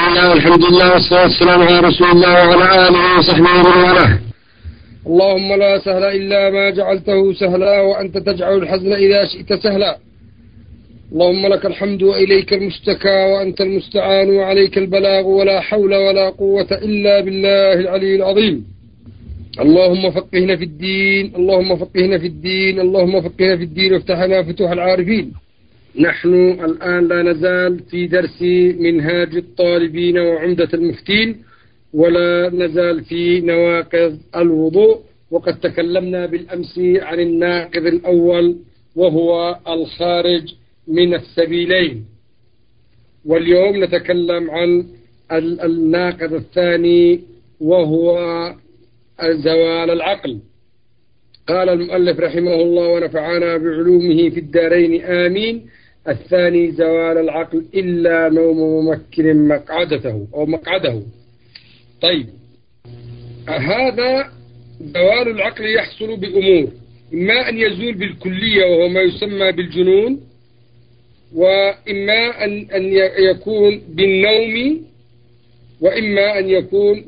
الله والحمد لله والصلاة والسلام على رسول الله وعلى آله وصحبه ومن والاه. اللهم لا سهل إلا ما جعلته سهلا وأنت تجعل الحزن إذا شئت سهلا. اللهم لك الحمد وإليك المشتكى وأنت المستعان وعليك البلاغ ولا حول ولا قوة إلا بالله العلي العظيم. اللهم فقهنا في الدين، اللهم فقهنا في الدين، اللهم فقهنا في الدين وافتحنا فتوح العارفين. نحن الآن لا نزال في درس منهاج الطالبين وعمدة المفتين، ولا نزال في نواقض الوضوء، وقد تكلمنا بالأمس عن الناقض الأول وهو الخارج من السبيلين، واليوم نتكلم عن الناقض الثاني وهو زوال العقل. قال المؤلف رحمه الله ونفعنا بعلومه في الدارين آمين: الثاني زوال العقل إلا نوم ممكن مقعدته أو مقعده. طيب، هذا زوال العقل يحصل بأمور: إما أن يزول بالكلية وهو ما يسمى بالجنون، وإما أن يكون بالنوم، وإما أن يكون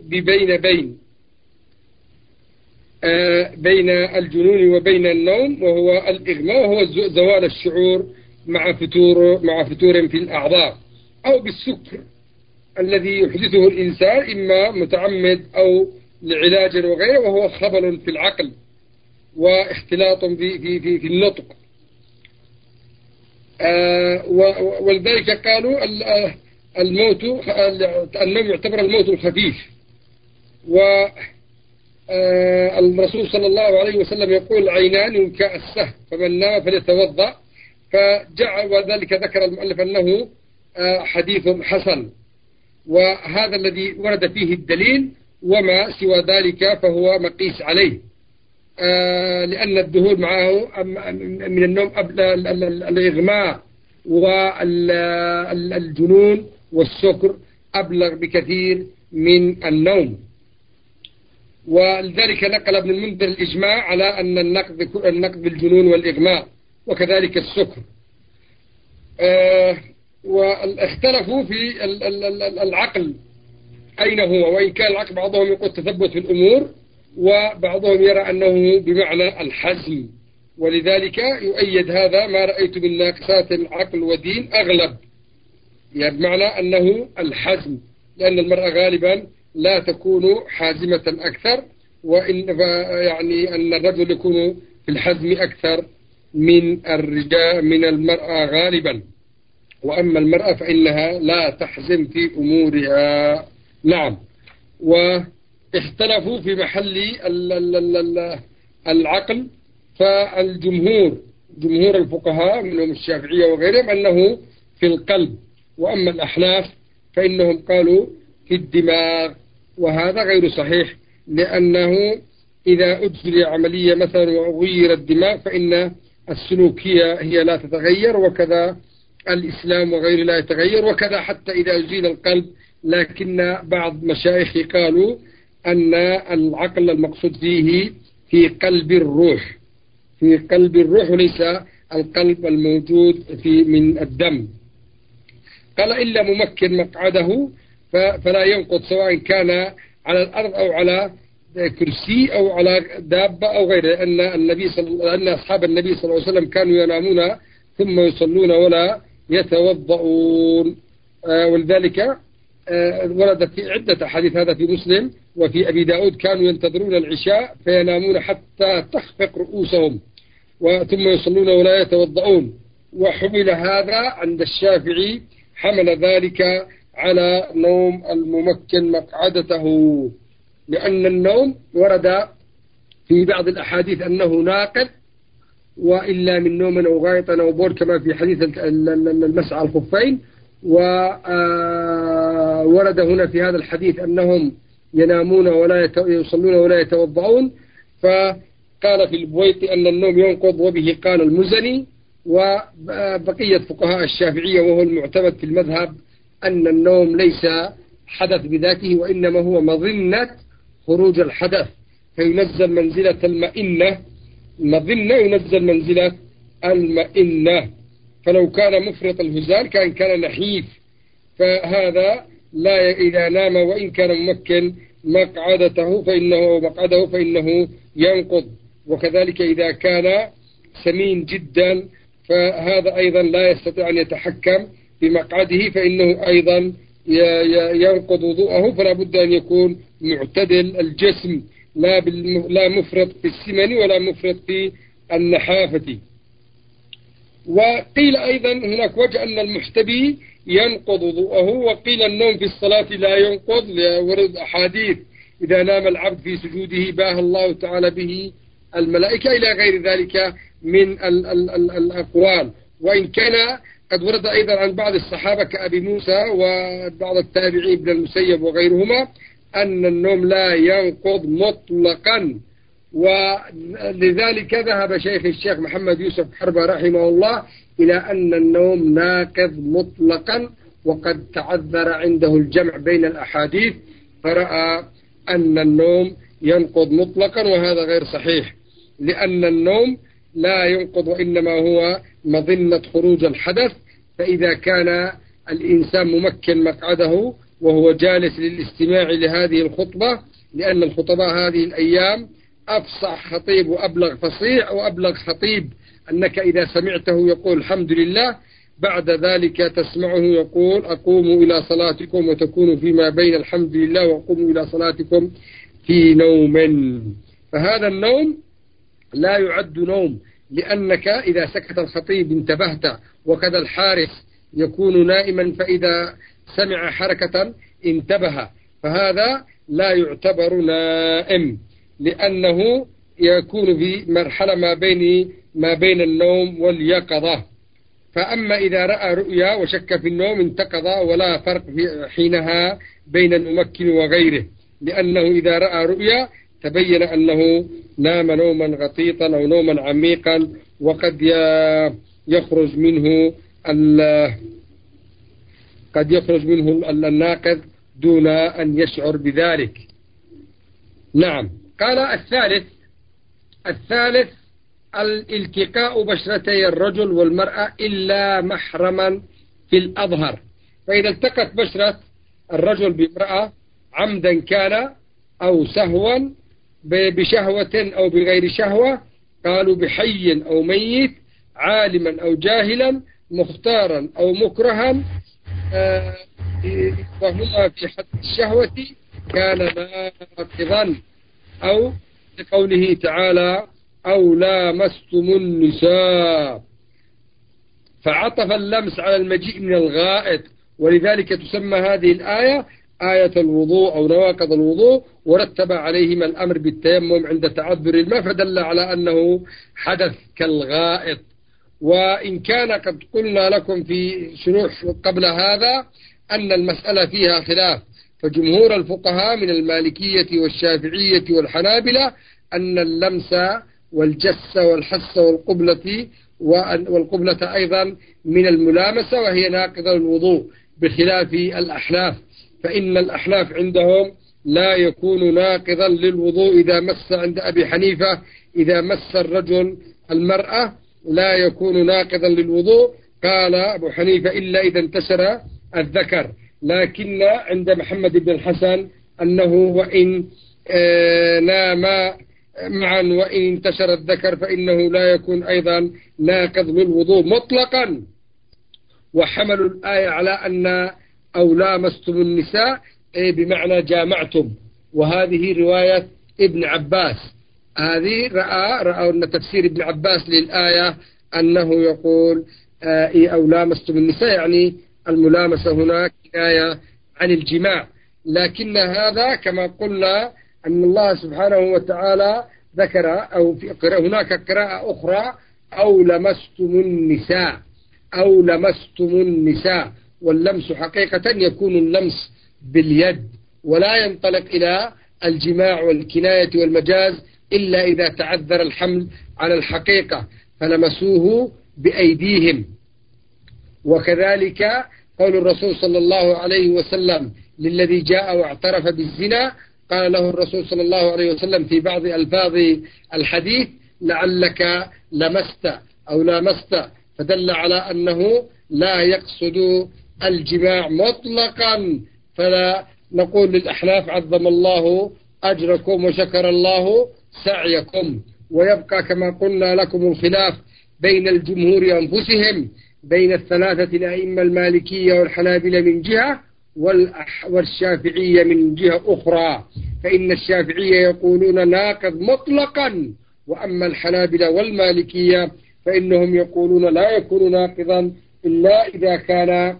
بين الجنون وبين النوم، وهو الإغماء، وهو زوال الشعور مع فتور في الأعضاء، أو بالسكر الذي يحدثه الإنسان إما متعمد أو لعلاج وغيره، وهو خبل في العقل واختلاط في النطق. ولذلك قالوا النوم يعتبر الموت الخفيف. والرسول صلى الله عليه وسلم يقول: العينان وكاء السهم، فمن نام فليتوضأ. فجعل، وذلك ذكر المؤلف أنه حديث حسن، وهذا الذي ورد فيه الدليل، وما سوى ذلك فهو مقيس عليه، لأن الذهول معه من النوم الإغماء والجنون والسكر أبلغ بكثير من النوم. ولذلك نقل ابن المنذر الإجماع على أن النقد بالجنون والإغماء، وكذلك السكر. واختلفوا في العقل أين هو، وإن كان العقل بعضهم يقول تثبت في الأمور، وبعضهم يرى أنه بمعنى الحزم. ولذلك يؤيد هذا ما رأيت من ناقصات العقل ودين أغلب، يعني بمعنى أنه الحزم، لأن المرأة غالبا لا تكون حازمة أكثر، يعني أن الرجل يكون في الحزم أكثر من المرأة غالبا، وأما المرأة فإنها لا تحزم في أمورها. نعم. واختلفوا في محل العقل، فالجمهور، جمهور الفقهاء منهم الشافعية وغيرهم، أنه في القلب، وأما الأحناف فإنهم قالوا في الدماغ، وهذا غير صحيح، لأنه إذا أجري عملية مثلا وغير الدماغ فإن السلوكية هي لا تتغير، وكذا الإسلام وغيره لا يتغير، وكذا حتى إذا أزيل القلب. لكن بعض مشايخ قالوا أن العقل المقصود فيه في قلب الروح، في قلب الروح، وليس القلب الموجود من الدم. قال: إلا ممكن مقعده فلا ينقض، سواء كان على الأرض أو على كرسي أو على دابة أو غيره، أن أصحاب النبي صلى الله عليه وسلم كانوا ينامون ثم يصلون ولا يتوضؤون. ولذلك وردت في عدة أحاديث، هذا في مسلم وفي أبي داود: كانوا ينتظرون العشاء فينامون حتى تخفق رؤوسهم ثم يصلون ولا يتوضؤون. وحمل هذا عند الشافعي، حمل ذلك على نوم الممكن مقعدته، لأن النوم ورد في بعض الأحاديث أنه ناقض، وإلا من نوم أو غائط أو بول، كما في حديث المسح على الخفين. وورد هنا في هذا الحديث أنهم ينامون ولا يصلون ولا يتوضؤون. فقال في البويطي أن النوم ينقض، وبه قال المزني وبقية فقهاء الشافعية، وهو المعتمد في المذهب أن النوم ليس حدث بذاته، وإنما هو مظنة خروج الحدث، فينزل منزلة المئنة، مظنة ينزل منزلة المئنة. فلو كان مفرط الهزال كان نحيف، فهذا لا إذا نام وإن كان ممكن مقعده فإنه ينقض. وكذلك إذا كان سمين جدا فهذا أيضا لا يستطيع أن يتحكم بمقعده فإنه أيضا ينقض وضوءه، فلا بد أن يكون معتدل الجسم، لا مفرط في السمن ولا مفرط في النحافة. وقيل أيضا هناك وجه أن المحتبي ينقض وضوءه، وقيل النوم في الصلاة لا ينقض لورد أحاديث إذا نام العبد في سجوده باه الله تعالى به الملائكة إلى غير ذلك من الأقوال. وإن كان قد ورد أيضا عن بعض الصحابة كأبي موسى وبعض التابعين ابن المسيب وغيرهما أن النوم لا ينقض مطلقا. ولذلك ذهب الشيخ محمد يوسف حربة رحمه الله إلى أن النوم ناقض مطلقا، وقد تعذر عنده الجمع بين الأحاديث فرأى أن النوم ينقض مطلقا، وهذا غير صحيح، لأن النوم لا ينقض وإنما هو مظنة خروج الحدث. فإذا كان الإنسان ممكن مقعده وهو جالس للاستماع لهذه الخطبة، لأن الخطباء هذه الأيام أفصح خطيب وأبلغ فصيح وأبلغ خطيب، أنك إذا سمعته يقول الحمد لله بعد ذلك تسمعه يقول أقوموا إلى صلاتكم وتكونوا فيما بين الحمد لله وقوموا إلى صلاتكم في نوم. فهذا النوم لا يعد نوم، لأنك إذا سكت الخطيب انتبهت، وكذا الحارس يكون نائما فإذا سمع حركة انتبه، فهذا لا يعتبر نائم، لأنه يكون في مرحلة ما بين النوم واليقظة. فأما إذا رأى رؤيا وشك في النوم انتقض، ولا فرق حينها بين الممكن وغيره، لأنه إذا رأى رؤيا تبين أنه نام نوما غطيطا أو نوما عميقا، وقد يخرج منه الناقض دون أن يشعر بذلك. نعم. قال الثالث الالتقاء بشرتي الرجل والمرأة إلا محرما في الأظهر. فإذا التقت بشرة الرجل بامرأة عمدا كان أو سهوا بشهوة أو بغير شهوة، قالوا بحي أو ميت، عالما أو جاهلا، مختارا أو مكرها، وهما في حد الشهوة كان ناقضا. أو لقوله تعالى أو لامستم النساء، فعطف اللمس على المجيء من الغائط، ولذلك تسمى هذه الآية آية الوضوء أو نواقض الوضوء، ورتب عليهما الأمر بالتيمم عند تعذر الماء، فدل على أنه حدث كالغائط. وإن كان قد قلنا لكم في شروح قبل هذا أن المسألة فيها خلاف، فجمهور الفقهاء من المالكية والشافعية والحنابلة أن اللمس والجس والحس والقبلة أيضا من الملامسة وهي ناقضة الوضوء، بخلاف الأحناف، فإن الأحناف عندهم لا يكون ناقضا للوضوء إذا مس، عند أبي حنيفة إذا مس الرجل المرأة لا يكون ناقضا للوضوء. قال أبو حنيفة إلا إذا انتشر الذكر، لكن عند محمد بن الحسن أنه وإن نام معا وإن انتشر الذكر فإنه لا يكون أيضا ناقض للوضوء مطلقا. وحملوا الآية على أن أو لامستم النساء بمعنى جامعتم، وهذه رواية ابن عباس. هذه رأوا أن تفسير ابن عباس للآية أنه يقول أو لامستم النساء، يعني الملامسة هناك آية عن الجماع، لكن هذا كما قلنا أن الله سبحانه وتعالى ذكر أو في هناك قراءة أخرى أو لمستم النساء، واللمس حقيقة يكون اللمس باليد، ولا ينطلق إلى الجماع والكناية والمجاز إلا إذا تعذر الحمل على الحقيقة فلمسوه بأيديهم. وكذلك قول الرسول صلى الله عليه وسلم للذي جاء واعترف بالزنا، قال له الرسول صلى الله عليه وسلم في بعض ألفاظ الحديث لعلك لمست أو لامست، فدل على أنه لا يقصد الجماع مطلقا فلا نقول للأحناف عظم الله أجركم وشكر الله سعيكم. ويبقى كما قلنا لكم الخلاف بين الجمهور أنفسهم، بين الثلاثة الأئمة المالكية والحنابلة من جهة والشافعية من جهة أخرى. فإن الشافعية يقولون ناقض مطلقا، وأما الحنابلة والمالكية فإنهم يقولون لا يكون ناقضا إلا إذا كان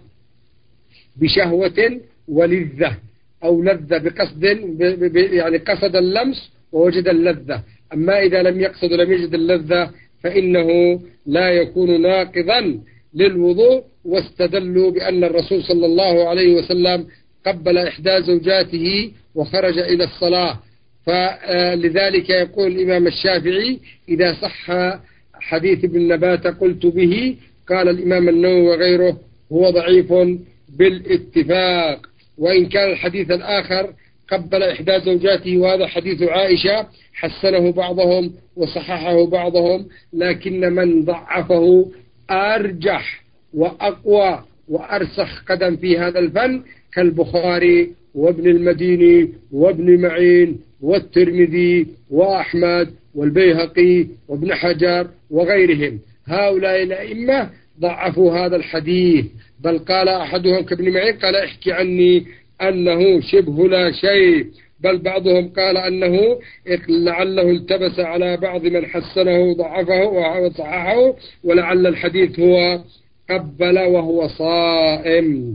بشهوة ولذة، أو لذة بقصد يعني قصد اللمس ووجد اللذة. أما إذا لم يقصد ولم يجد اللذة فإنه لا يكون ناقضا للوضوء. واستدلوا بأن الرسول صلى الله عليه وسلم قبل إحدى زوجاته وخرج إلى الصلاة، فلذلك يقول الإمام الشافعي إذا صح حديث ابن نبات قلت به. قال الإمام النووي وغيره هو ضعيف بالاتفاق، وإن كان الحديث الآخر قبل إحدى زوجاته وهذا حديث عائشة حسنه بعضهم وصححه بعضهم، لكن من ضعفه أرجح وأقوى وأرسخ قدم في هذا الفن كالبخاري وابن المديني وابن معين والترمذي وأحمد والبيهقي وابن حجر وغيرهم. هؤلاء الأئمة ضعفوا هذا الحديث، بل قال أحدهم كابن معين قال احكي عني أنه شبه لا شيء، بل بعضهم قال أنه لعله التبس على بعض من حسنه وضعفه وصححه، ولعل الحديث هو قبل وهو صائم.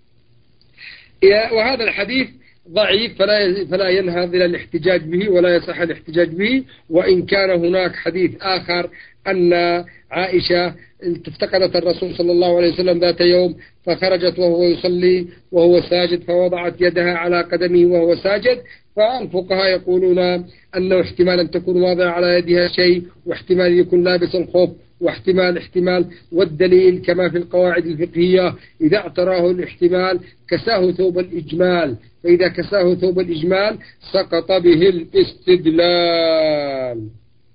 وهذا الحديث ضعيف فلا ينهض إلى الاحتجاج به ولا يصح الاحتجاج به. وإن كان هناك حديث آخر أن عائشة افتقدت الرسول صلى الله عليه وسلم ذات يوم فخرجت وهو يصلي وهو ساجد فوضعت يدها على قدمه وهو ساجد، فالفقهاء يقولون أنه احتمال أن تكون واضع على يدها شيء، واحتمال يكون لابس الخف، واحتمال والدليل كما في القواعد الفقهية إذا اعتراه الاحتمال كساه ثوب الإجمال، فإذا كساه ثوب الإجمال سقط به الاستدلال.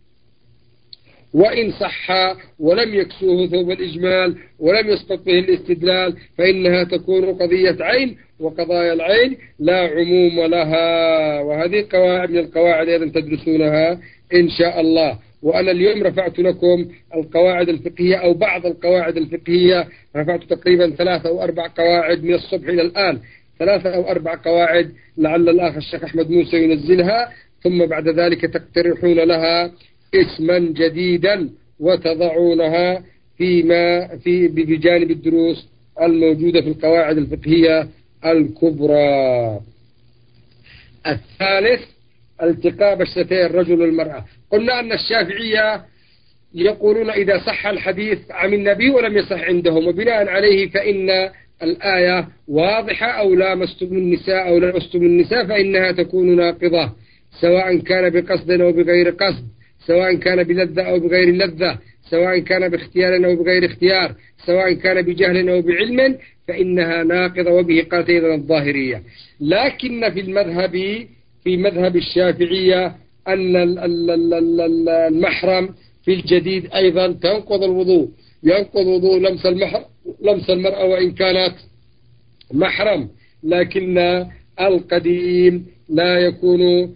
وإن صح ولم يكسوه ثوب الإجمال ولم يسقط به الاستدلال فإنها تكون قضية عين، وقضايا العين لا عموم لها. وهذه قواعد من القواعد أيضا تدرسونها إن شاء الله. وأنا اليوم رفعت لكم القواعد الفقهية أو بعض القواعد الفقهية، رفعت تقريبا 3 أو 4 قواعد من الصبح إلى الآن، 3 أو 4 قواعد لعل الأخ الشيخ أحمد موسى ينزلها، ثم بعد ذلك تقترحون لها اسما جديدا وتضعونها بجانب الدروس الموجودة في القواعد الفقهية الكبرى. الثالث التقاء بشرتي الرجل والمرأة. قلنا أن الشافعية يقولون إذا صح الحديث عن النبي ولم يصح عندهم، وبناء عليه فإن الآية واضحة أو لامستم النساء أو لمستم النساء فإنها تكون ناقضة، سواء كان بقصد أو بغير قصد، سواء كان بلذة أو بغير لذة، سواء كان باختيار أو بغير اختيار، سواء كان بجهل أو بعلم، فإنها ناقضة. وبه قالت أيضا الظاهرية. لكن في مذهب الشافعية أن المحرم في الجديد أيضا تنقض الوضوء، ينقض وضوء لمس المرأة وإن كانت محرم، لكن القديم لا يكون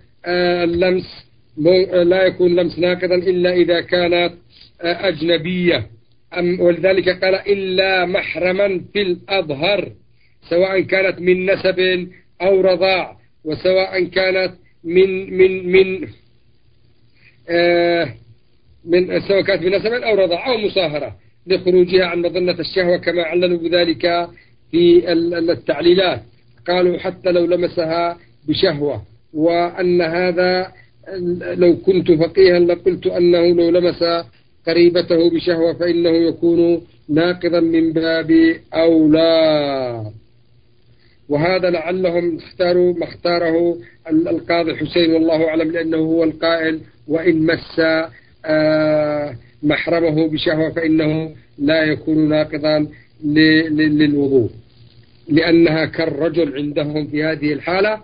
لمس ناقضا إلا إذا كانت أجنبية. ولذلك قال إلا محرما في الأظهر، سواء كانت من نسب أو رضاع، وسواء كانت سواء كانت من نسب أو رضاع أو مصاهرة لخروجها عن مظنة الشهوة، كما عللوا بذلك في التعليلات. قالوا حتى لو لمسها بشهوة، وأن هذا لو كنت فقيها لقلت أنه لو لمس قريبته بشهوة فإنه يكون ناقضا من باب أولى. وهذا لعلهم اختاروا ما اختاره القاضي حسين والله أعلم، لأنه هو القائل وإن مس محرمه بشهوة فإنه لا يكون ناقضا للوضوء، لأنها كالرجل عندهم في هذه الحالة.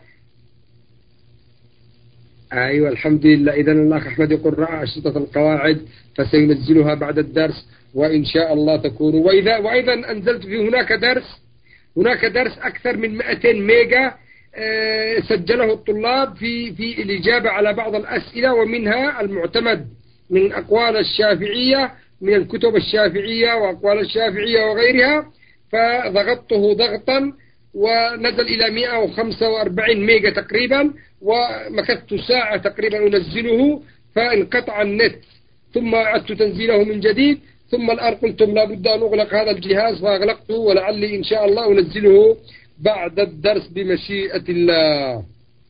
أيوة الحمد لله. إذن الأخ أحمد يقول رأى أشرطة القواعد فسينزلها بعد الدرس وإن شاء الله تكون. وأيضا أنزلت في هناك درس هناك درس أكثر من 200 ميجا سجله الطلاب في الإجابة على بعض الأسئلة، ومنها المعتمد من أقوال الشافعية من الكتب الشافعية وأقوال الشافعية وغيرها، فضغطته ضغطا ونزل إلى 145 ميجا تقريبا، ومكثت ساعة تقريبا أنزله فانقطع النت، ثم أعدت تنزيله من جديد، ثم الآن قلتم لابد أن أغلق هذا الجهاز فأغلقته، ولعلي إن شاء الله أنزله بعد الدرس بمشيئة الله.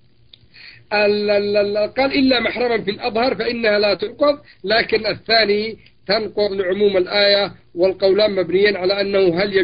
قال إلا محرما في الأظهر فإنها لا تنقض، لكن الثاني تنقض لعموم الآية، والقولان مبنيين على أنه هل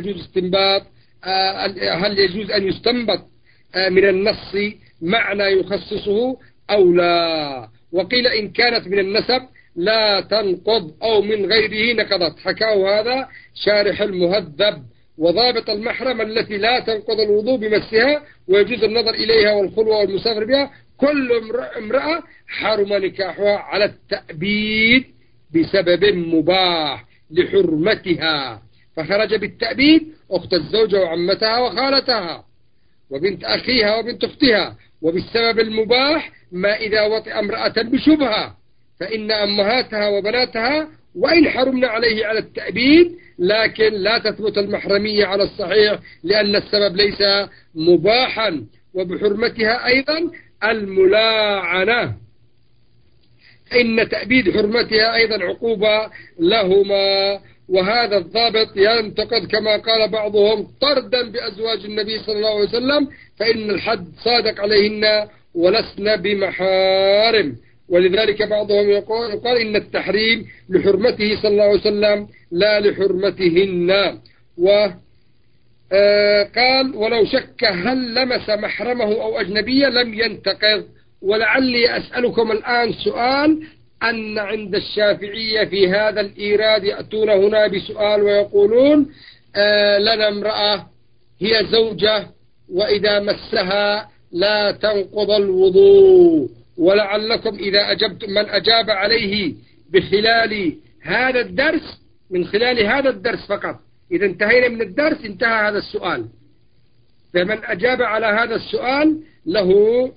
يجوز أن يستنبط من النص معنى يخصصه أو لا. وقيل إن كانت من النسب لا تنقض أو من غيره نقضت. حكاه هذا شارح المهذب. وضابط المحرم التي لا تنقض الوضوء بمسها ويجوز النظر إليها والخلوة والمسافر بها كل امرأة حرم نكاحها على التأبيد بسبب مباح لحرمتها، فخرج بالتأبيد أخت الزوجة وعمتها وخالتها وبنت أخيها وبنت أختها، وبالسبب المباح ما إذا وطئ امرأة بشبهة فإن أمهاتها وبناتها وإن حرمنا عليه على التأبيد لكن لا تثبت المحرمية على الصحيح لأن السبب ليس مباحا. وبحرمتها أيضا الملاعنة، إن تأبيد حرمتها أيضا عقوبة لهما. وهذا الضابط ينتقد كما قال بعضهم طردا بأزواج النبي صلى الله عليه وسلم، فإن الحد صادق عليهن ولسن بمحارم. ولذلك بعضهم يقول إن التحريم لحرمته صلى الله عليه وسلم لا لحرمتهن. وقال ولو شك هل لمس محرمه أو أجنبية لم ينتقض. ولعلي أسألكم الآن سؤال، أن عند الشافعية في هذا الإيراد يأتون هنا بسؤال ويقولون لنا امرأة هي زوجة وإذا مسها لا تنقض الوضوء، ولعلكم إذا أجبتم من أجاب عليه بخلال هذا الدرس من خلال هذا الدرس فقط، إذا انتهينا من الدرس انتهى هذا السؤال، فمن أجاب على هذا السؤال له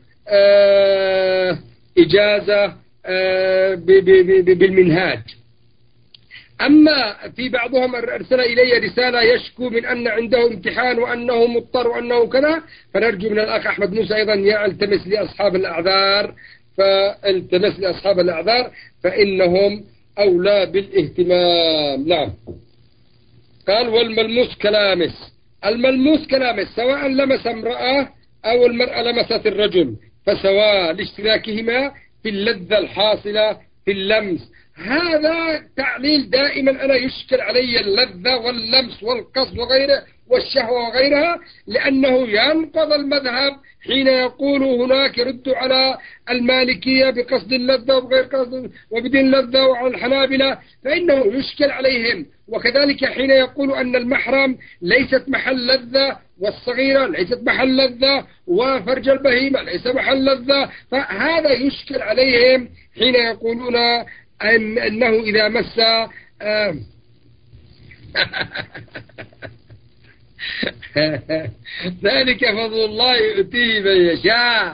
إجازة بالمنهاج. أما في بعضهم أرسل إلي رسالة يشكو من أن عنده امتحان وأنه مضطر وأنه كذا، فنرجو من الأخ أحمد موسى أيضا يلتمس لأصحاب الأعذار فإنهم أولى بالاهتمام. نعم. قال والملموس كلامس. الملموس كلامس سواء لمس امرأة أو المرأة لمست الرجل فسواء لاشتراكهما في اللذة الحاصلة في اللمس. هذا تعليل دائما أنا يشكل علي اللذة واللمس والقصد وغيره والشهوة وغيرها، لأنه ينقض المذهب حين يقول هناك يرد على المالكية بقصد اللذة وبغير قصد وبدون اللذة، وعلى الحنابلة فإنه يشكل عليهم. وكذلك حين يقول أن المحرم ليست محل لذة والصغيرة ليست محل لذة وفرج البهيمة ليس محل لذة، فهذا يشكل عليهم حين يقولون أنه إذا مس ذلك فضل الله يؤتيه من يشاء.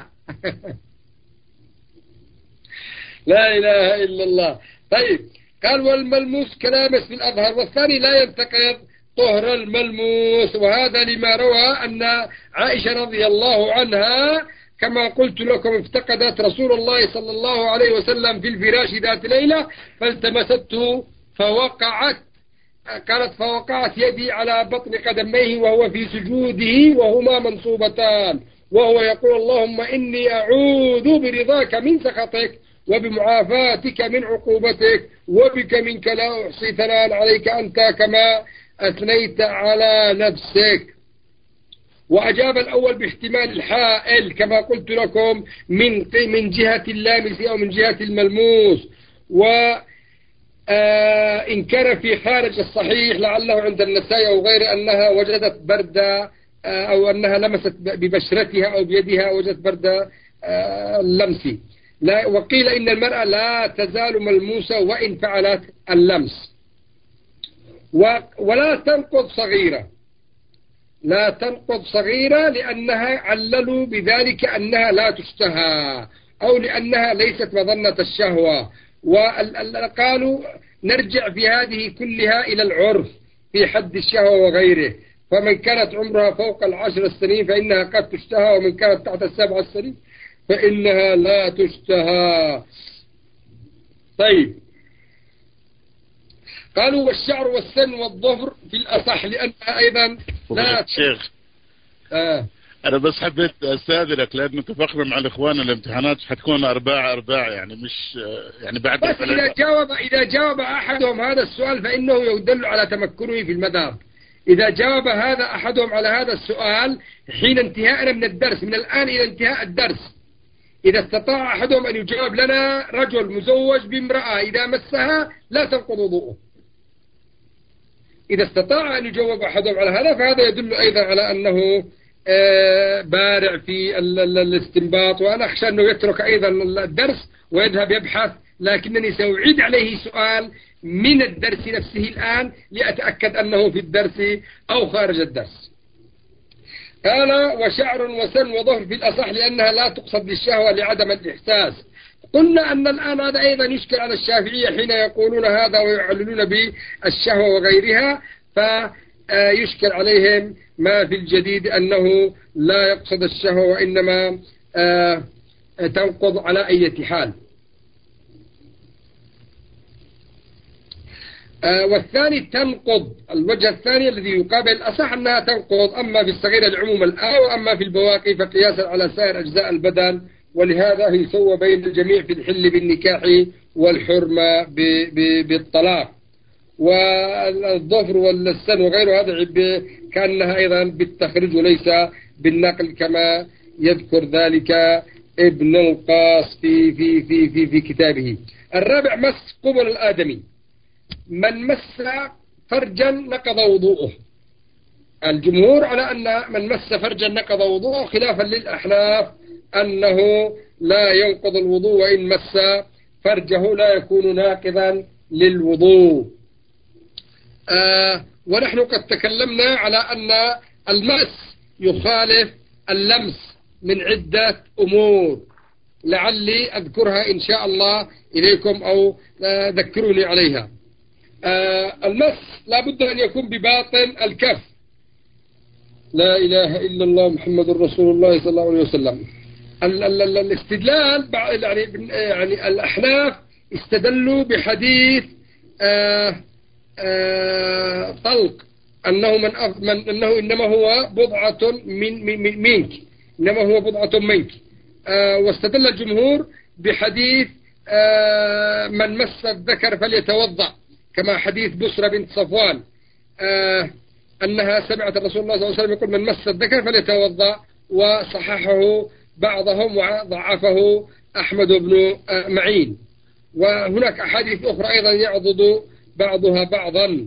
لا إله إلا الله. طيب قال والملموس كلامس في الأظهر، والثاني لا ينتقض طهر الملموس، وهذا لما روى أن عائشة رضي الله عنها كما قلت لكم افتقدت رسول الله صلى الله عليه وسلم في الفراش ذات ليلة فالتمسته فوقعت، قالت فوقعت يدي على بطن قدميه وهو في سجوده وهما منصوبتان وهو يقول اللهم إني أعوذ برضاك من سخطك وبمعافاتك من عقوبتك وبك منك لا أحصي ثناء عليك أنت كما أثنيت على نفسك. وأجاب الأول باحتمال الحائل كما قلت لكم من جهة اللامس أو من جهة الملموس. إن كان في خارج الصحيح لعله عند النسائي أو غير أنها وجدت برد أو أنها لمست ببشرتها أو بيدها وجدت برد اللمس. وقيل إن المرأة لا تزال ملموسة وإن فعلت اللمس ولا تنقض صغيرة. لا تنقض صغيرة لأنها عللوا بذلك أنها لا تشتهى أو لأنها ليست مظنة الشهوة. وقالوا نرجع في هذه كلها إلى العرف في حد الشهوة وغيره، فمن كانت عمرها فوق 10 سنين فإنها قد تشتهى، ومن كانت تحت 7 سنين فإنها لا تشتهى. طيب، قالوا والشعر والسن والظفر في الأصح لأنها أيضا لا شيخ. أنا بس حبيت أستاذنك لأنه اتفقنا مع الإخوان الامتحانات حتكون أرباع يعني مش يعني بعد بس إذا جاوب أحدهم هذا السؤال فإنه يدل على تمكنه في المذهب. إذا جاوب هذا أحدهم على هذا السؤال حين انتهائنا من الدرس، من الآن إلى انتهاء الدرس، إذا استطاع أحدهم أن يجاوب لنا رجل مزوج بامرأة إذا مسها لا تنقض وضوءه، إذا استطاع أن يجاوب أحدهم على هذا فهذا يدل أيضا على أنه بارع في الاستنباط. وأنا أخشى أنه يترك أيضا الدرس ويذهب يبحث، لكنني سأعيد عليه سؤال من الدرس نفسه الآن لأتأكد أنه في الدرس أو خارج الدرس. قال وشعر وسن وظهر في الأصح لأنها لا تقصد للشهوة لعدم الإحساس. قلنا أن الآن هذا أيضا يشكل على الشافعية حين يقولون هذا ويعللون بالشهوة وغيرها، فيشكل عليهم ما في الجديد أنه لا يقصد الشهوة وإنما تنقض على أي حال. والثاني تنقض، الوجه الثاني الذي يقابل الأصح أنها تنقض، أما في الصغيرة لعموم الآية وأما في البواقي فقياسا على سائر أجزاء البدن، ولهذا هي سوى بين الجميع في الحل بالنكاح والحرمة بالطلاق. والظفر والسن وغيره هذا كأنها أيضا بالتخرج وليس بالنقل كما يذكر ذلك ابن القاص في كتابه. الرابع مس قبل الآدمي، من مس فرجا نقض وضوءه. الجمهور على أن من مس فرجا نقض وضوءه، خلافا للأحناف أنه لا ينقض الوضوء وإن مس فرجه لا يكون ناقضا للوضوء. ونحن قد تكلمنا على أن المس يخالف اللمس من عدة أمور، لعلي أذكرها إن شاء الله إليكم أو ذكروني عليها. المس لا بد أن يكون بباطن الكف. لا إله إلا الله محمد رسول الله صلى الله عليه وسلم. الاستدلال يعني الأحناف استدلوا بحديث طلق أنه إنما هو بضعة منك، إنما هو بضعة منك. واستدل الجمهور بحديث من مس الذكر فليتوضأ، كما حديث بسرة بنت صفوان أنها سمعت الرسول الله صلى الله عليه وسلم يقول من مس الذكر فليتوضأ، وصححه بعضهم وضعفه أحمد بن معين. وهناك أحاديث أخرى أيضا يعضد بعضها بعضا.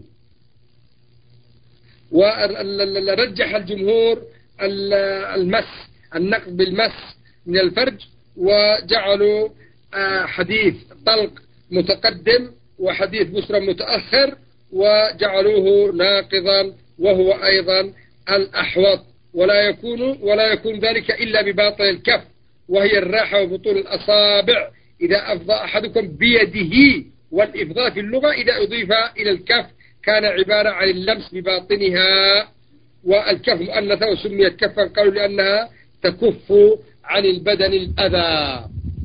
ورجح الجمهور المس، النقض بالمس من الفرج، وجعلوا حديث طلق متقدم وحديث بسرة متأخر وجعلوه ناقضا، وهو أيضا الأحوط، ولا يكون ذلك إلا بباطن الكف وهي الراحة وبطول الأصابع إذا أفضى أحدكم بيده. والإفضاء في اللغة إذا أضيف إلى الكف كان عبارة عن اللمس بباطنها، والكف مؤنثة وسميت كفا قالوا لأنها تكف عن البدن الأذى.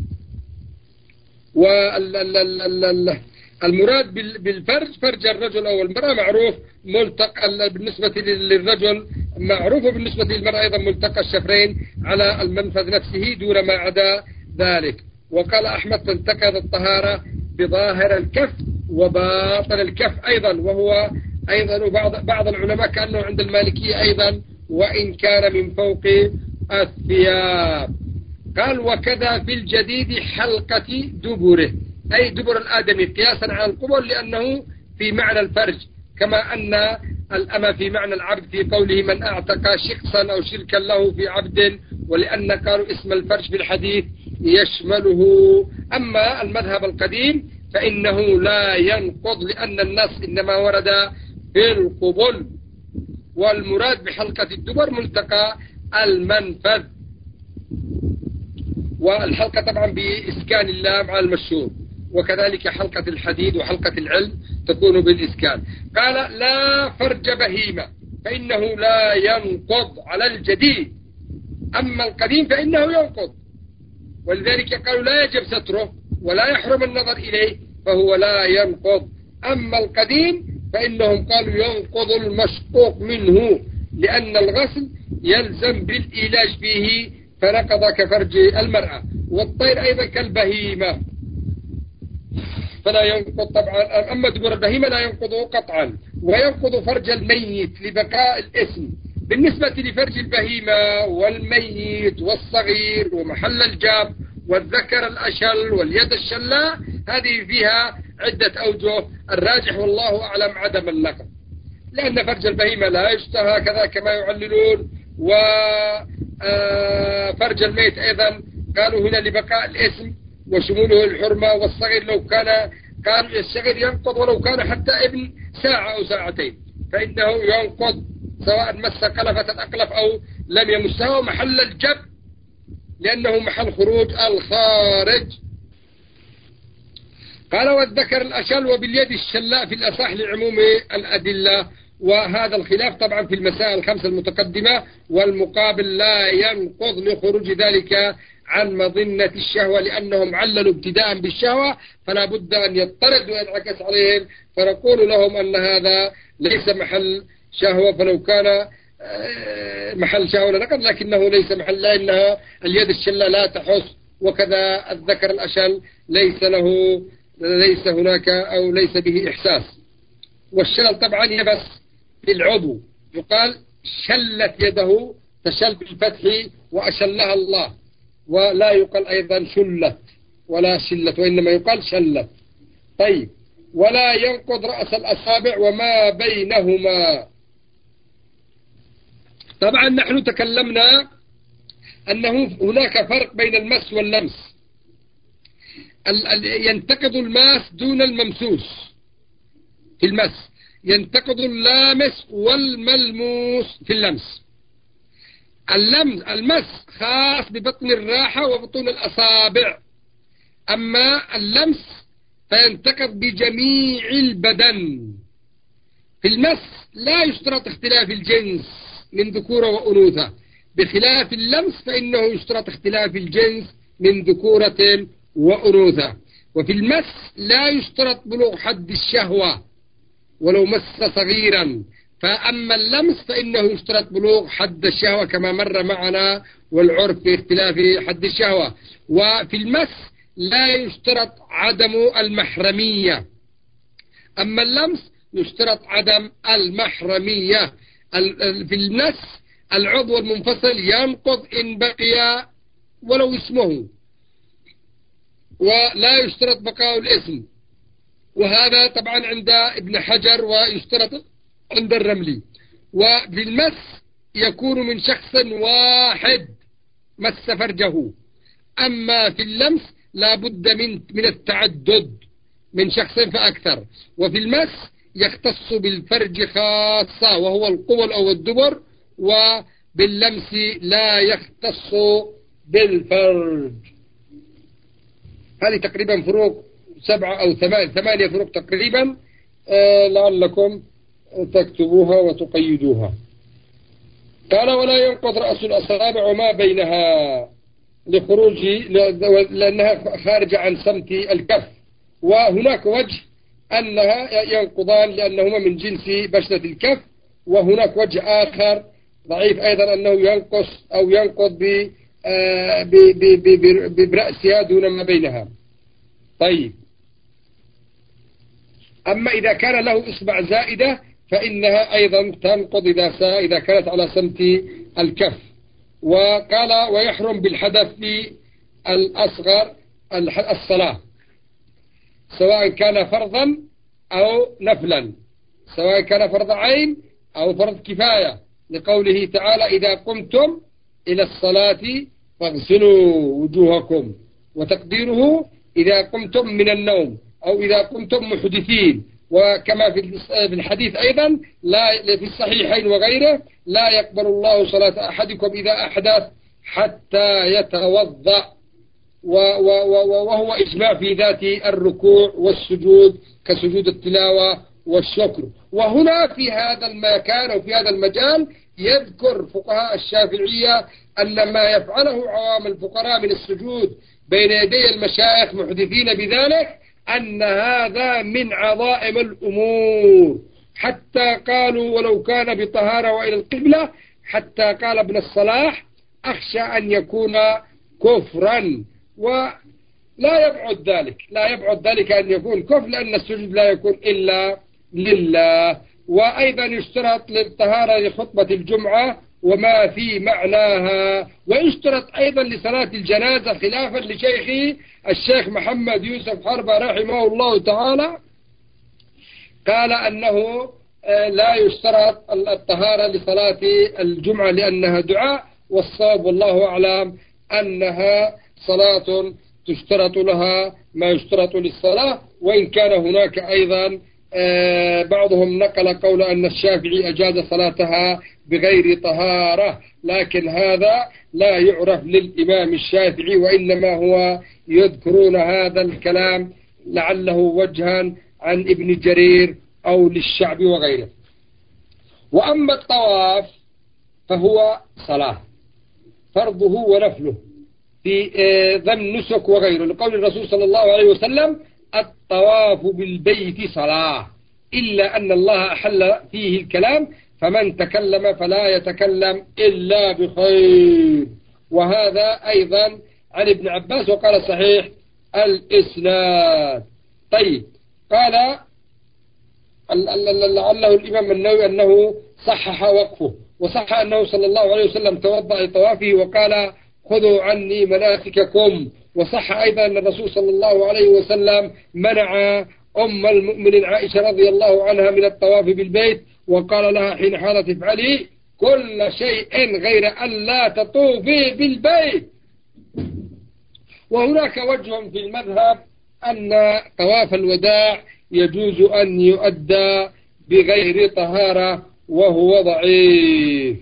والمراد بالفرج فرج الرجل أو المرأة معروف ملتقى بالنسبة للرجل معروف، وبالنسبة للمرأة أيضا ملتقى الشفرين على المنفذ نفسه دون ما عدا ذلك. وقال أحمد تنتقض الطهارة بظاهر الكف وباطن الكف أيضا، وهو أيضا بعض العلماء كأنه عند المالكية أيضا وإن كان من فوق الثياب. قال وكذا في الجديد حلقة دبره، أي دبر الآدمي قياسا على القبل لأنه في معنى الفرج، كما أن الأمة في معنى العبد في قوله من أعتق شخصا أو شركا له في عبد، ولأن قالوا اسم الفرج في الحديث يشمله. أما المذهب القديم فإنه لا ينقض لأن النص إنما ورد في القبل. والمراد بحلقة الدبر ملتقى المنفذ. والحلقة طبعا بإسكان اللام على المشهور، وكذلك حلقة الحديد وحلقة العلم تكون بالإسكان. قال لا فرج بهيمة فإنه لا ينقض على الجديد، أما القديم فإنه ينقض، ولذلك قالوا لا يجب ستره ولا يحرم النظر إليه فهو لا ينقض. أما القديم فإنهم قالوا ينقض المشقوق منه، لأن الغسل يلزم بالإيلاج فيه فنقض كفرج المرأة، والطير أيضا كالبهيمة فلا ينقض طبعا. أما دبر البهيمة لا ينقضه قطعا، وينقض فرج الميت لبقاء الاسم. بالنسبة لفرج البهيمة والميت والصغير ومحل الجاب والذكر الأشل واليد الشلاء هذه فيها عدة أوجه، الراجح والله أعلم عدم النقض، لأن فرج البهيمة لا يشتهى كذا كما يعللون، وفرج الميت أيضا قالوا هنا لبقاء الاسم وشموله الحرمة، والصغير لو كان قالوا الصغير ينقض ولو كان حتى ابن ساعة أو ساعتين فإنه ينقض سواء مس قلفة أقلف أو لم يمسها، محل الجب لأنه محل خروج الخارج. قال والذكر الأشل وباليد الشلاء في الأصح لعموم الأدلة، وهذا الخلاف طبعا في المسائل الخمسة المتقدمة، والمقابل لا ينقض لخروج ذلك عن مظنة الشهوة، لأنهم عللوا ابتداء بالشهوة فلا بد أن يضطرد وينعكس عليهم، فنقول لهم أن هذا ليس محل شهوة، فلو كان محل شهوة لنقض لكنه ليس محل، لأنها اليد الشلة لا تحس، وكذا الذكر الأشل ليس هناك أو ليس به إحساس. والشلل طبعا يبس بالعضو، يقال شلت يده تشل بالفتح وأشلها الله، ولا يقال أيضا شلت ولا شلت وإنما يقال شلت. طيب ولا ينقض رأس الأصابع وما بينهما. طبعا نحن تكلمنا أنه هناك فرق بين المس واللمس، ينتقض الماس دون الممسوس في المس، ينتقض اللامس والملموس في اللمس. المس خاص ببطن الراحة وبطون الأصابع، أما اللمس فينتقض بجميع البدن. في المس لا يشترط اختلاف الجنس من ذكورة وأنوثة، بخلاف اللمس فإنه يشترط اختلاف الجنس من ذكورة وأنوثة. وفي المس لا يشترط بلوغ حد الشهوة ولو مس صغيرا، فأما اللمس فإنه يشترط بلوغ حد الشهوة كما مر معنا والعرف في اختلاف حد الشهوة. وفي المس لا يشترط عدم المحرمية، أما اللمس يشترط عدم المحرمية. في المس العضو المنفصل ينقض إن بقي ولو اسمه، ولا يشترط بقاء الاسم، وهذا طبعا عند ابن حجر ويشترط عند الرملي. وفي المس يكون من شخص واحد مس فرجه، أما في اللمس لا بد من التعدد من شخص فأكثر. وفي المس يختص بالفرج خاصة وهو القبل أو الدبر، وباللمس لا يختص بالفرج. هذه تقريبا فروق 7 أو 8 فروق تقريبا، لعلكم تكتبوها وتقيدوها. قال ولا ينقض رأس الأصابع وما بينها لخروج، لأنها خارجة عن سمت الكف. وهناك وجه أنها ينقضان لأنهما من جنس بشرة الكف، وهناك وجه آخر ضعيف أيضا أنه ينقص أو ينقض برأسها دون ما بينها. طيب أما إذا كان له إصبع زائدة فإنها أيضا تنقض إذا كانت على سمت الكف. وقال ويحرم بالحدث الأصغر الصلاة سواء كان فرضا أو نفلا، سواء كان فرض عين أو فرض كفاية، لقوله تعالى إذا قمتم إلى الصلاة فاغسلوا وجوهكم، وتقديره إذا قمتم من النوم أو إذا قمتم محدثين، وكما في الحديث أيضا لا في الصحيحين وغيره لا يقبل الله صلاة أحدكم إذا أحدث حتى يتوضأ، وهو إجماع في ذات الركوع والسجود كسجود التلاوة والشكر. وهنا في هذا المكان أو في هذا المجال يذكر فقهاء الشافعية أن ما يفعله عوام الفقراء من السجود بين يدي المشايخ محدثين بذلك أن هذا من عظائم الأمور، حتى قالوا ولو كان بطهارة وإلى القبلة، حتى قال ابن الصلاح أخشى أن يكون كفرا، ولا يبعد ذلك أن يكون كفر، لأن السجود لا يكون إلا لله. وأيضا يشترط للطهارة لخطبة الجمعة وما في معناها، ويشترط أيضا لصلاة الجنازة خلافا لشيخي الشيخ محمد يوسف حربة رحمه الله تعالى، قال أنه لا يشترط الطهارة لصلاة الجمعة لأنها دعاء، والصواب والله أعلم أنها صلاة تشترط لها ما يشترط للصلاة. وإن كان هناك أيضا بعضهم نقل قول أن الشافعي أجاز صلاتها بغير طهارة، لكن هذا لا يعرف للإمام الشافعي، وإنما هو يذكرون هذا الكلام لعله وجها عن ابن جرير أو للشعب وغيره. وأما الطواف فهو صلاة فرضه ونفله في ضمن نسك وغيره، لقول الرسول صلى الله عليه وسلم الطواف بالبيت صلاة، إلا أن الله أحل فيه الكلام فمن تكلم فلا يتكلم إلا بخير. وهذا أيضا عن ابن عباس وقال صحيح الإسناد. طيب، قال لعله الإمام النووي أنه صحح وقفه، وصح أنه صلى الله عليه وسلم توضأ لطوافه وقال خذوا عني مناسككم. وصح أيضا أن الرسول صلى الله عليه وسلم منع أم المؤمنين عائشة رضي الله عنها من الطواف بالبيت، وقال لها حين حاضت افعلي كل شيء غير أن لا تطوفي بالبيت. وهناك وجه في المذهب أن طواف الوداع يجوز أن يؤدى بغير طهارة، وهو ضعيف،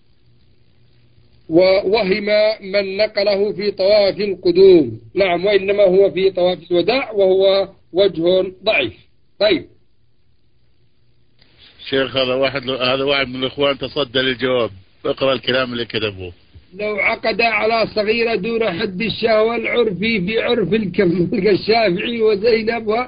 ووهم من نقله في طواف القدوم. نعم، وإنما هو في طواف الوداع وهو وجه ضعيف. طيب شيخ، هذا واحد من الإخوان تصدى للجواب، اقرأ الكلام اللي كتبوه. لو عقد على صغيرة دون حد الشهوة العرفي في عرف الشافعي وزينب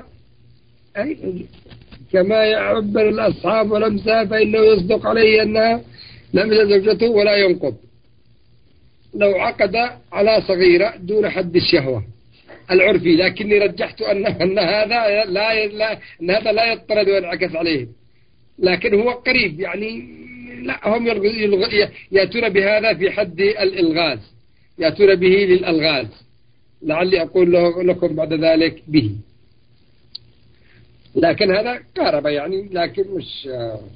كما يعبر الأصحاب والأمثال فإنه يصدق عليه أنها لمس زوجته ولا ينقض. لو عقد على صغيرة دون حد الشهوة العرفي، لكني رجحت أن هذا لا يضطرد وينعكس عليه، لكن هو قريب، يعني لا هم يأتون بهذا في حد الإلغاز، يأتون به للألغاز، لعلي أقول لكم بعد ذلك به، لكن هذا قارب يعني، لكن مش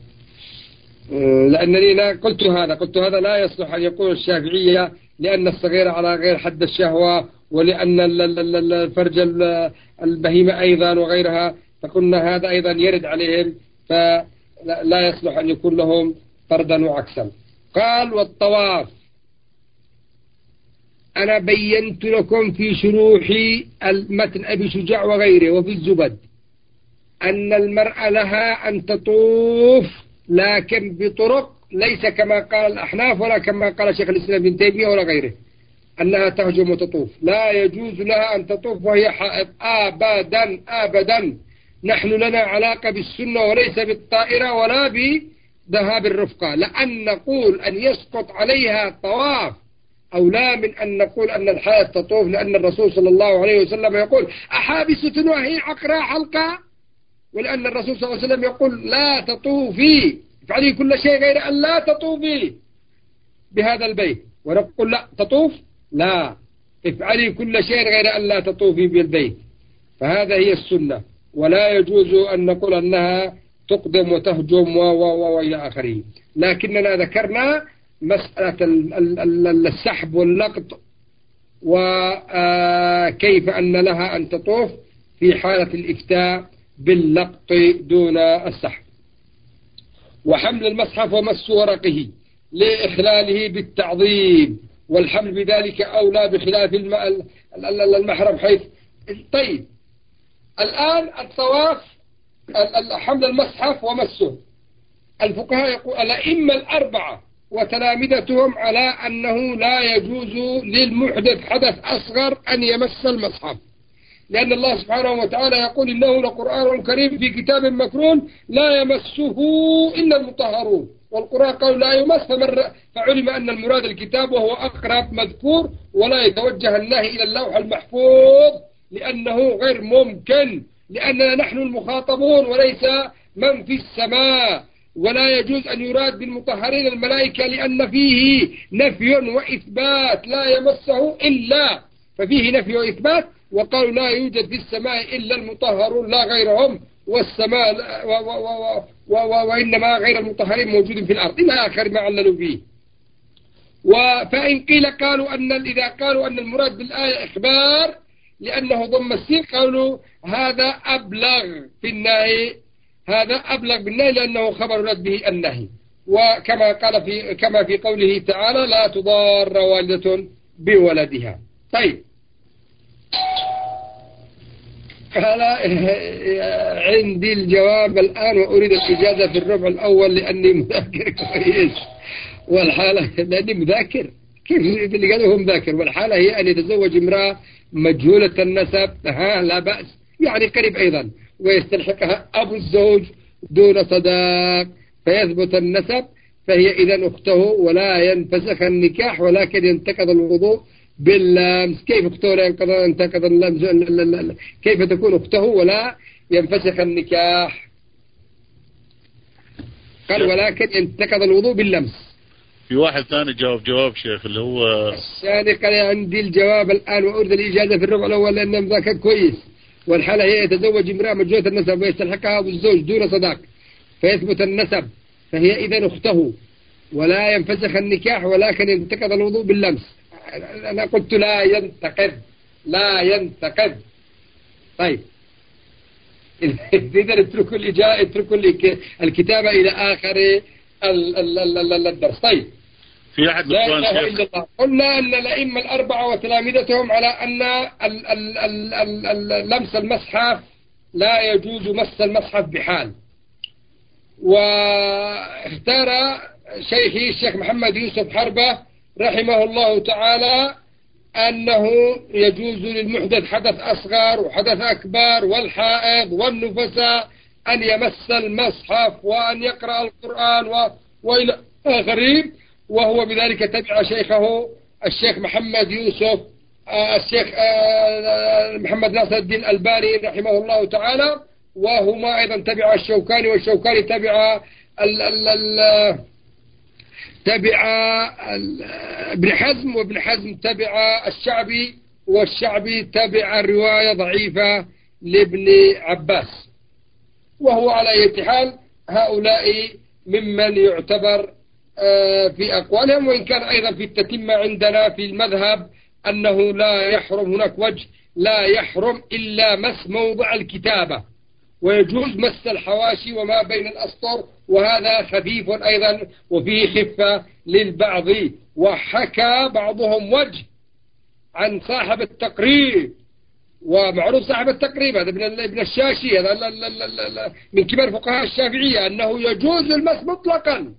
لأنني قلت هذا لا يصلح أن يقول الشافعية لأن الصغير على غير حد الشهوة، ولأن الفرج البهيمة أيضا وغيرها، فقلنا هذا أيضا يرد عليهم، فلا يصلح أن يكون لهم فردا وعكسا. قال والطواف أنا بينت لكم في شروح المتن أبي شجاع وغيره وفي الزبد أن المرأة لها أن تطوف، لكن بطرق ليس كما قال الأحناف ولا كما قال شيخ الإسلام ابن تيمية ولا غيره أنها تهجم وتطوف. لا يجوز لها أن تطوف وهي حائض أبدا أبدا. نحن لنا علاقة بالسنة وليس بالطائرة ولا بذهاب الرفقة، لأن نقول أن يسقط عليها الطواف أولى من أن نقول أن الحائض تطوف، لأن الرسول صلى الله عليه وسلم يقول أحابس وهي عقراء حلقة، ولأن الرسول صلى الله عليه وسلم يقول لا تطوفي، افعلي كل شيء غير أن لا تطوفي بهذا البيت، ونقول لا تطوف، لا افعلي كل شيء غير أن لا تطوفي بالبيت. فهذا هي السنة، ولا يجوز أن نقول أنها تقدم وتهجم وإلى آخره. لكننا ذكرنا مسألة السحب واللقط، وكيف أن لها أن تطوف في حالة الإفتاء باللقط دون السحب. وحمل المصحف ومس ورقه لإخلاله بالتعظيم، والحمل بذلك أولى بخلاف المحرم حيث. طيب الآن الطواف حمل المصحف ومسه، الفقهاء يقول الأئمة الأربعة وتلامذتهم على أنه لا يجوز للمحدث حدث أصغر أن يمس المصحف، لأن الله سبحانه وتعالى يقول إنه لقرآن كريم في كتاب مكنون لا يمسه إلا المطهرون، والقرآن قال لا يمس، فعلم أن المراد الكتاب وهو أقرب مذكور، ولا يتوجه النهي إلى اللوح المحفوظ لأنه غير ممكن، لأننا نحن المخاطبون وليس من في السماء. ولا يجوز أن يراد بالمطهرين الملائكة لأن فيه نفي وإثبات، لا يمسه إلا، ففيه نفي وإثبات، وقالوا لا يوجد في السماء إلا المطهرون لا غيرهم، والسماء وإنما غير المطهرين موجود في الأرض إلى آخر ما عللوا فيه. فإن قيل قالوا إذا قالوا أن المراد بالآية إخبار لأنه ضم السين، قالوا هذا أبلغ في النهي، هذا أبلغ بالنهي لأنه خبر رد به النهي، وكما قال كما في قوله تعالى لا تضار والدة بولدها. طيب قال عندي الجواب الآن وأريد الإجازة في الربع الأول لأني مذاكر كويس، والحالة لأني مذاكر كيف اللي قالوا هم ذاكر، والحالة هي أن يتزوج امرأة مجهولة النسب لا بأس يعني قريب أيضا، ويستلحقها أبو الزوج دون صداق فيثبت النسب، فهي إذا أخته ولا ينفسخ النكاح ولكن ينتقض الوضوء باللمس. كيف أخته لا ينتقض اللمس؟ كيف تكون أخته ولا ينفسخ النكاح؟ قال ولكن ينتقض الوضوء باللمس. في واحد ثاني جواب شيخ اللي هو الثاني قال عندي الجواب الآن وأريد الإجازة في الربع الأول لأنه مذاكر كويس، والحالة هي يتزوج امرأة مجهولة النسب ويستلحقها أبو الزوج دون صداق فيثبت النسب، فهي إذن أخته ولا ينفسخ النكاح ولكن ينتقض الوضوء باللمس. أنا قلت لا ينتقض. طيب إذا اتركوا الكتابة إلى آخر الدرس. طيب في أحد لا إله إلا الله. قلنا أن الأئمة الأربعة وتلامذتهم على أن لمس المصحف لا يجوز مس المصحف بحال، واختار شيخي الشيخ محمد يوسف حربة رحمه الله تعالى أنه يجوز للمحدث حدث أصغر وحدث أكبر والحائض والنفساء أن يمس المصحف وأن يقرأ القرآن وإلى آخره، وهو بذلك تبع شيخه الشيخ محمد يوسف الشيخ محمد ناصر الدين الألباني رحمه الله تعالى، وهما أيضا تبع الشوكاني، والشوكاني تبع ابن حزم، وابن حزم تبع الشعبي، والشعبي تبع رواية ضعيفة لابن عباس. وهو على أي حال هؤلاء ممن يعتبر في أقوالهم، وإن كان أيضا في التتمة عندنا في المذهب أنه لا يحرم، هناك وجه لا يحرم إلا مس موضع الكتابة، ويجوز مس الحواشي وما بين الأسطر، وهذا خفيف أيضا وفيه خفة للبعض. وحكى بعضهم وجه عن صاحب التقريب، ومعروف صاحب التقريب هذا ابن الشاشي هذا من كبار فقهاء الشافعية أنه يجوز المس مطلقا،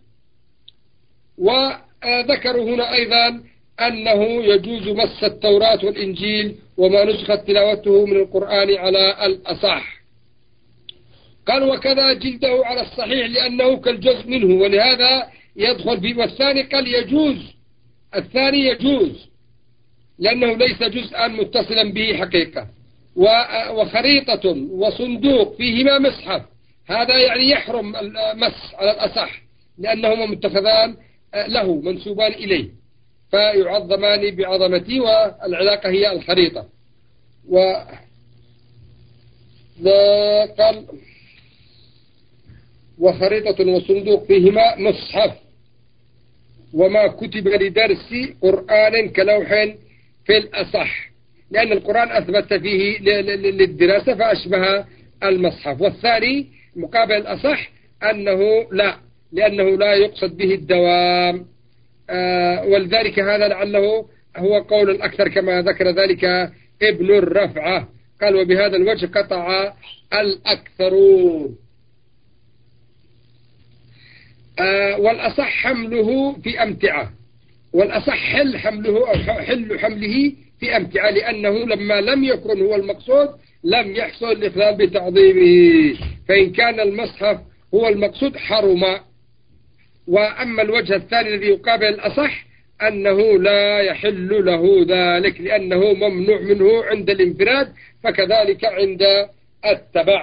وذكروا هنا أيضا أنه يجوز مس التوراة والإنجيل وما نسخت تلاوته من القرآن على الأصح. قال وكذا جلده على الصحيح لأنه كالجزء منه، ولهذا يدخل فيه. والثاني قال يجوز، الثاني يجوز لأنه ليس جزءا متصلا به حقيقة. وخريطة وصندوق فيهما مصحف، هذا يعني يحرم المس على الأصح لأنهما متخذان له منسوبان إليه فيعظمان بعظمته، والعلاقة هي الخريطة. قال وخريطة وصندوق فيهما مصحف وما كتب لدرس قرآن كلوح في الأصح، لأن القرآن أثبت فيه للدراسة فأشبه المصحف. والثاني مقابل الأصح أنه لا، لأنه لا يقصد به الدوام، ولذلك هذا لعله هو قول الأكثر كما ذكر ذلك ابن الرفعة، قال وبهذا الوجه قطع الأكثرون. والأصح حمله في أمتعة، والأصح حل حمله في أمتعة، لأنه لما لم يكن هو المقصود لم يحصل الإخلال بتعظيمه، فإن كان المصحف هو المقصود حرم. وأما الوجه الثاني الذي يقابل الأصح أنه لا يحل له ذلك، لأنه ممنوع منه عند الانفراد، فكذلك عند التبع.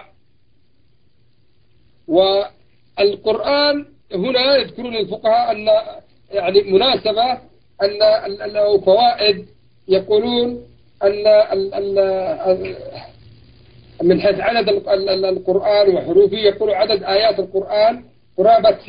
والقرآن هنا يذكرون الفقهاء أن يعني مناسبة أن فوائد، يقولون أن من حيث عدد القرآن وحروفه، يقول عدد آيات القرآن قرابة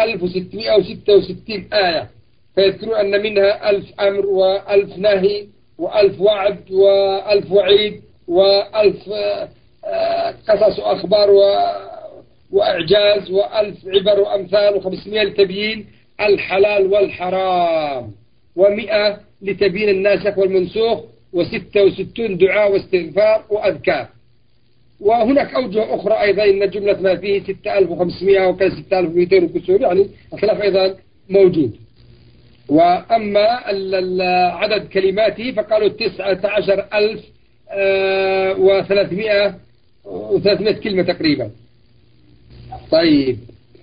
6666 آية، فيذكرون أن منها 1000 أمر و1000 نهي و1000 وعد و1000 وعيد و1000 قصص وأخبار وإعجاز و1000 عبر وأمثال و500 لتبيين الحلال والحرام و100 لتبيين الناسخ والمنسوخ و66 دعاء واستغفار وأذكار. وهناك أوجه أخرى أيضا، إن جملة ما فيه 6500 وكذا 6200 وكسور، يعني الخلاف أيضا موجود. وأما عدد كلماته فقالوا 19300 كلمة تقريبا. طيب،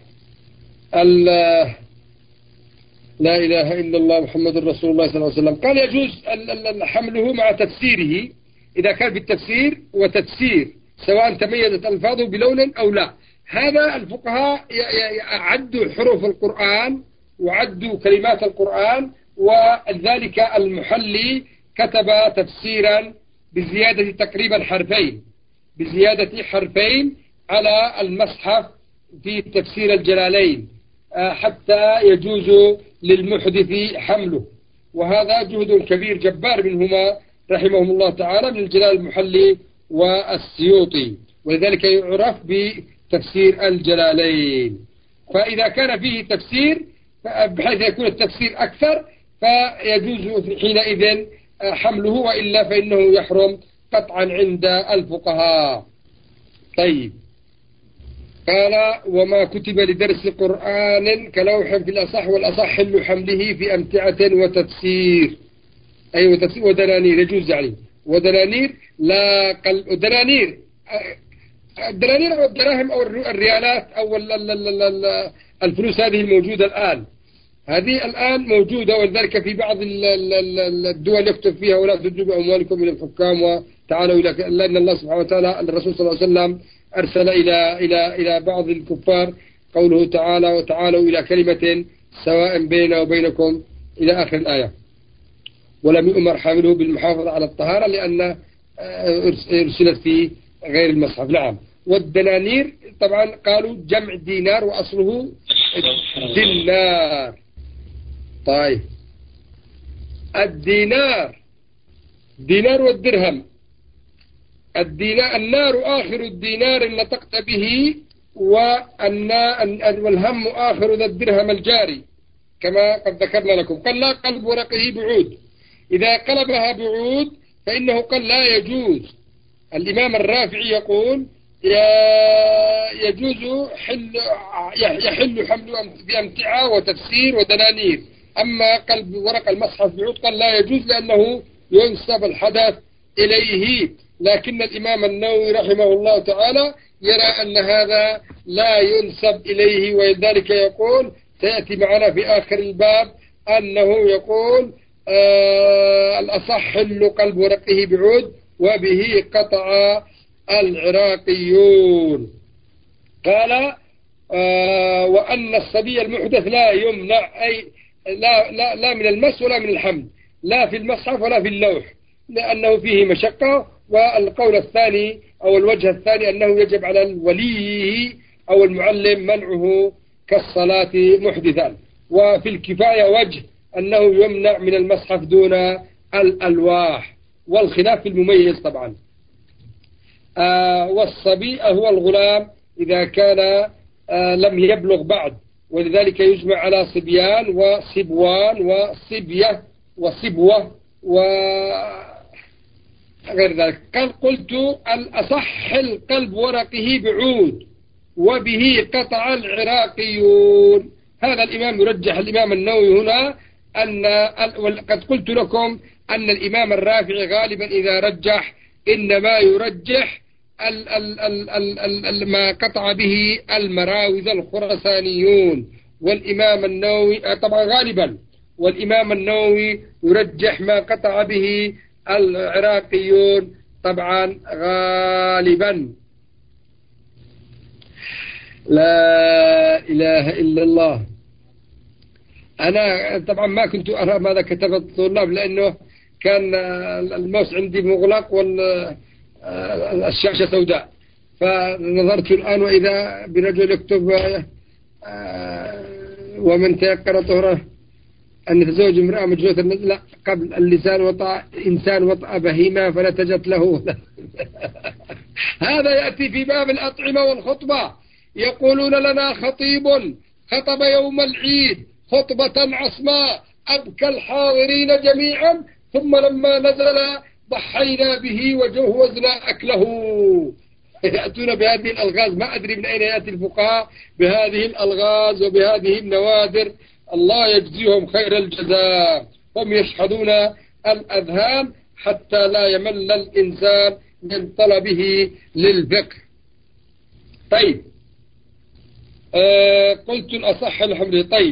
لا إله إلا الله محمد رسول الله صلى الله عليه وسلم، قال يجوز حمله مع تفسيره إذا كان بالتفسير وتفسير سواء تميزت ألفاظه بلون أو لا. هذا الفقهاء عدوا حروف القرآن وعدوا كلمات القرآن، وذلك المحلي كتب تفسيرا بزيادة تقريبا حرفين، بزيادة حرفين على المصحف في تفسير الجلالين حتى يجوز للمحدث حمله. وهذا جهد كبير جبار منهما رحمهم الله تعالى، من الجلال المحلي والسيوطي، ولذلك يعرف بتفسير الجلالين. فإذا كان فيه تفسير بحيث يكون التفسير أكثر فيجوز حينئذ حمله، وإلا فإنه يحرم قطعا عند الفقهاء. طيب، قال وما كتب لدرس قرآن كلوح في الأصح، والأصح حل حمله في أمتعة وتفسير، أي وتفسير ودنانير، يجوز يعني ودنانير لا الدنانير أو الدراهم أو الريالات أو الفلوس هذه الموجودة الآن، هذه الآن موجودة، ولذلك في بعض الدول يكتب فيها ولا تجيبوا أموالكم من الحكام وتعالوا إلى، لأن الله سبحانه وتعالى الرسول صلى الله عليه وسلم أرسل إلى بعض الكفار قوله تعالى وتعالوا إلى كلمة سواء بيننا وبينكم إلى آخر الآية. ولم يؤمر حامله بالمحافظة على الطهارة لأن أرسلت في غير المصحف. نعم. والدنانير طبعا قالوا جمع دينار وأصله دينار. طيب، الدينار والدرهم، النار آخر الدينار إن نطقت به، والهم آخر ذا الدرهم الجاري، كما قد ذكرنا لكم. قال لا قلب ورقه بعود، إذا قلبها بعود فإنه قال لا يجوز. الإمام الرافعي يقول يجوز يحل حمل بأمتعة وتفسير ودنانير، أما قلب ورق المصحف بعود قال لا يجوز لأنه ينسب الحدث إليه. لكن الإمام النووي رحمه الله تعالى يرى أن هذا لا ينسب إليه، ولذلك يقول سيأتي معنا في آخر الباب أنه يقول الأصح حل قلب ورقه بعود، وبه قطع العراقيون. قال وأن الصبي المحدث لا يمنع، أي لا من المس ولا من الحمل، لا في المصحف ولا في اللوح، لأنه فيه مشقة. والقول الثاني أو الوجه الثاني أنه يجب على الولي أو المعلم منعه كالصلاة محدثا. وفي الكفاية وجه أنه يمنع من المصحف دون الألواح، والخلاف في المميز طبعا. والصبي هو الغلام إذا كان لم يبلغ بعد، ولذلك يجمع على صبيان وصبوان وصبية وصبوة وغير ذلك. قلت الأصح القلب ورقه بعود وبه قطع العراقيون. هذا الإمام يرجح الإمام النووي هنا قد قلت لكم أن الإمام الرافعي غالبا إذا رجح إنما يرجح ما قطع به المراوذ الخرسانيون، والإمام النووي طبعا غالبا، والإمام النووي يرجح ما قطع به العراقيون طبعا غالبا. لا إله إلا الله. أنا طبعا ما كنت أرى ماذا كتب الطلاب لأنه كان الماوس عندي مغلق والشاشة سوداء، فنظرت الآن وإذا برجل يكتب ومن تيقن طهره أن يتزوج امرأة مجنونة لا قبل اللسان وطأ إنسان وطأ بهيمة فنتجت له هذا يأتي في باب الأطعمة والخطبة. يقولون لنا خطيب خطب يوم العيد خطبة عصماء أبكى الحاضرين جميعا، ثم لما نزل ضحينا به وجوزنا أكله. يأتون بهذه الألغاز، ما أدري من أين يأتي الفقهاء بهذه الألغاز وبهذه النوادر، الله يجزيهم خير الجزاء. هم يشحذون الأذهان حتى لا يمل الإنسان من طلبه للفقه. طيب قلت الأصح الحمد. طيب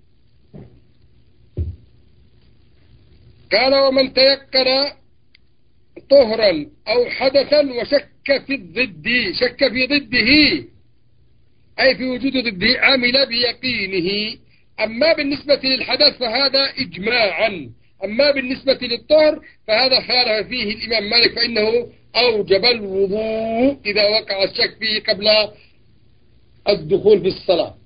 قال ومن تيقن طهرا أو حدثا وشك في ضده أي في وجود ضده عمل بيقينه. أما بالنسبة للحدث فهذا إجماعا، أما بالنسبة للطهر فهذا خالف فيه الإمام مالك، فإنه أوجب الوضوء إذا وقع الشك فيه قبل الدخول في الصلاة.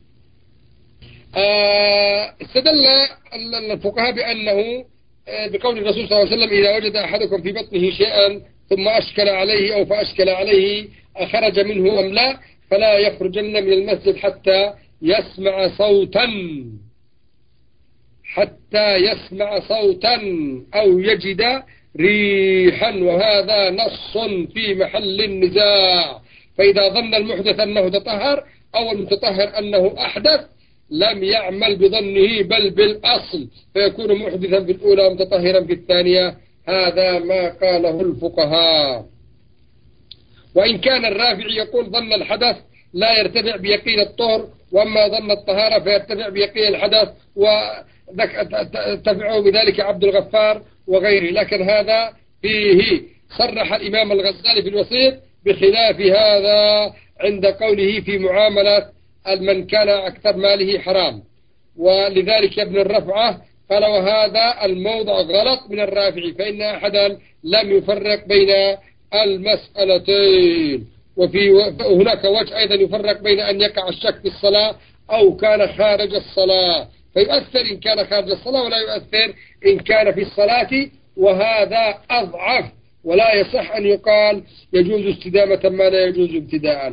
استدل الفقهاء بأنه بقول الرسول صلى الله عليه وسلم إذا وجد أحدكم في بطنه شيئا ثم أشكل عليه أو فأشكل عليه أخرج منه أم لا فلا يخرجن من المسجد حتى يسمع صوتا أو يجد ريحا، وهذا نص في محل النزاع. فإذا ظن المحدث أنه تطهر أو المتطهر أنه أحدث لم يعمل بظنه بل بالأصل، فيكون محدثا في الأولى ومتطهرا في الثانية. هذا ما قاله الفقهاء. وإن كان الرافعي يقول ظن الحدث لا يرتفع بيقين الطهر، وأما ظن الطهارة فيرتفع بيقين الحدث، وتبعه بذلك عبد الغفار وغيره. لكن هذا فيه صرح الإمام الغزالي في الوسيط بخلاف هذا عند قوله في معاملة من كان أكثر ماله حرام. ولذلك ابن الرفعة قال وهذا الموضع غلط من الرافعي، فإن أحدا لم يفرق بين المسألتين. هناك وجه أيضا يفرق بين أن يقع الشك في الصلاة أو كان خارج الصلاة، فيؤثر إن كان خارج الصلاة ولا يؤثر إن كان في الصلاة، وهذا أضعف. ولا يصح أن يقال يجوز استدامة ما لا يجوز ابتداء.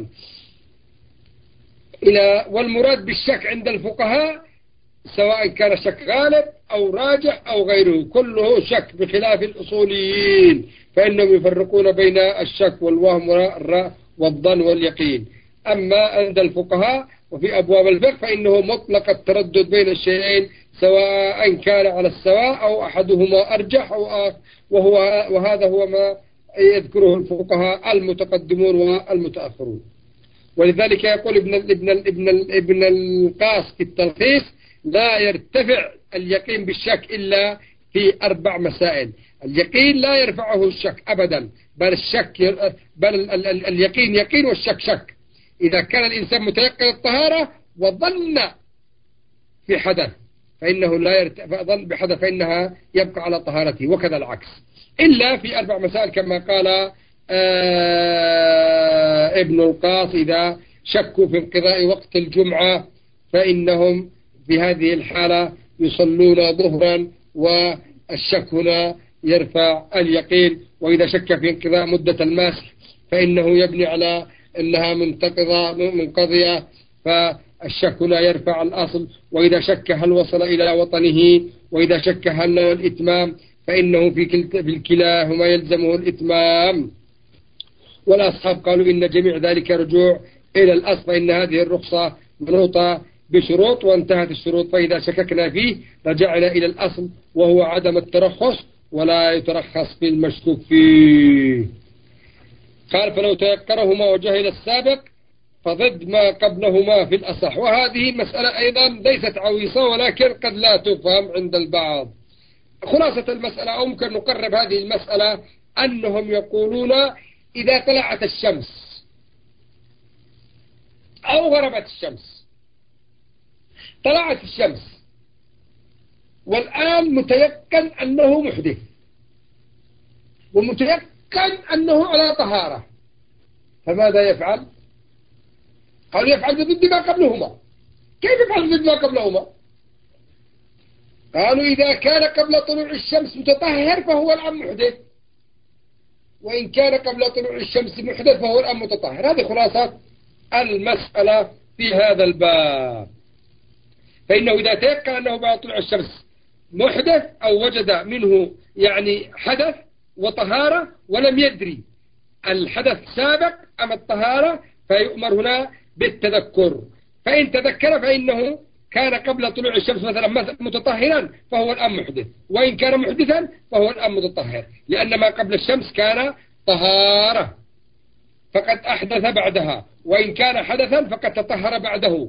والمراد بالشك عند الفقهاء سواء كان الشك غالب أو راجح أو غيره كله شك، بخلاف الأصوليين فإنهم يفرقون بين الشك والوهم والظن واليقين. أما عند الفقهاء وفي أبواب الفقه فإنه مطلق التردد بين الشيئين سواء كان على السواء أو أحدهما أرجح وهذا هو ما يذكره الفقهاء المتقدمون والمتأخرون. ولذلك يقول ابن القاس في التلخيص لا يرتفع اليقين بالشك إلا في 4 مسائل. اليقين لا يرفعه الشك أبدا، بل اليقين يقين والشك شك. إذا كان الإنسان متيقن الطهارة وظن في حدث فإنه لا يرتفع، ظن بحدث فإنها يبقى على طهارته، وكذا العكس، إلا في 4 مسائل كما قال ابن القاس. إذا شكوا في انقضاء وقت الجمعة فإنهم في هذه الحالة يصلون ظهرا، والشك هنا يرفع اليقين. وإذا شك في انقضاء مدة المسح فإنه يبني على أنها منقضية، فالشك لا يرفع الأصل. وإذا شك هل وصل إلى وطنه، وإذا شك هل نوى الإتمام، فإنه في الكلاهما يلزمه الإتمام. والأصحاب قالوا إن جميع ذلك رجوع إلى الأصل، فإن هذه الرخصة منوطة بشروط وانتهت الشروط، فإذا شككنا فيه رجعنا إلى الأصل وهو عدم الترخص، ولا يترخص في المشكوك فيه. قال فلو تيقنهما وجهل السابق فضد ما قبلهما في الأصح. وهذه مسألة أيضا ليست عويصة، ولكن قد لا تفهم عند البعض. خلاصة المسألة، أو ممكن نقرب هذه المسألة أنهم يقولون إذا طلعت الشمس أو غربت الشمس، طلعت الشمس والآن متيقن أنه محدث ومتيقن أنه على طهارة، فماذا يفعل؟ قال يفعل ضد ما قبلهما. كيف يفعل ضد ما قبلهما؟ قالوا إذا كان قبل طلوع الشمس متطهر فهو الآن محدث، وإن كان قبل طلوع الشمس محدث فهو الآن متطهر. هذه خلاصة المسألة في هذا الباب. فإنه إذا تيقن أنه بعد طلوع الشمس محدث أو وجد منه يعني حدث وطهارة ولم يدري الحدث سابق أم الطهارة، فيؤمر هنا بالتذكر. فإن تذكر فإنه كان قبل طلوع الشمس مثلا متطهرا فهو الآن محدث، وإن كان محدثا فهو الآن متطهر، لأن ما قبل الشمس كان طهارة فقد أحدث بعدها، وإن كان حدثا فقد تطهر بعده.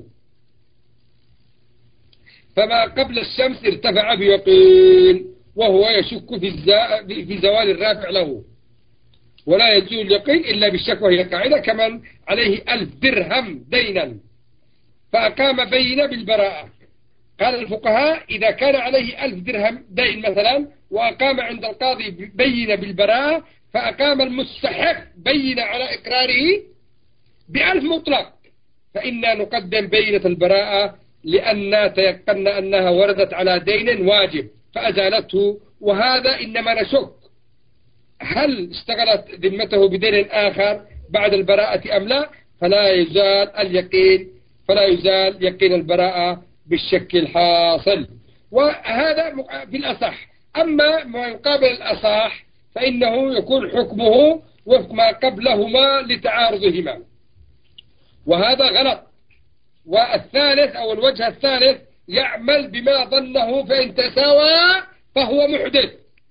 فما قبل الشمس ارتفع بيقين، وهو يشك في زوال الرافع له، ولا يزول اليقين إلا بالشك، وهي قاعدة كمن عليه 1000 درهم دينا فأقام بينة بالبراءة. قال الفقهاء إذا كان عليه 1000 درهم دين مثلا وأقام عند القاضي بينة بالبراءة، فأقام المستحق بينة على إقراره ب1000 مطلق، فإنا نقدم بينة البراءة لأننا تيقنا أنها وردت على دين واجب فأزالته. وهذا إنما نشك هل اشتغلت ذمته بدين آخر بعد البراءة أم لا، فلا يزال يقين البراءة بالشك الحاصل. وهذا في الأصح. أما ما يقابل الأصح فإنه يكون حكمه وفق ما قبلهما لتعارضهما، وهذا غلط. والثالث أو الوجه الثالث يعمل بما ظنه، فإن تساوى فهو محدث.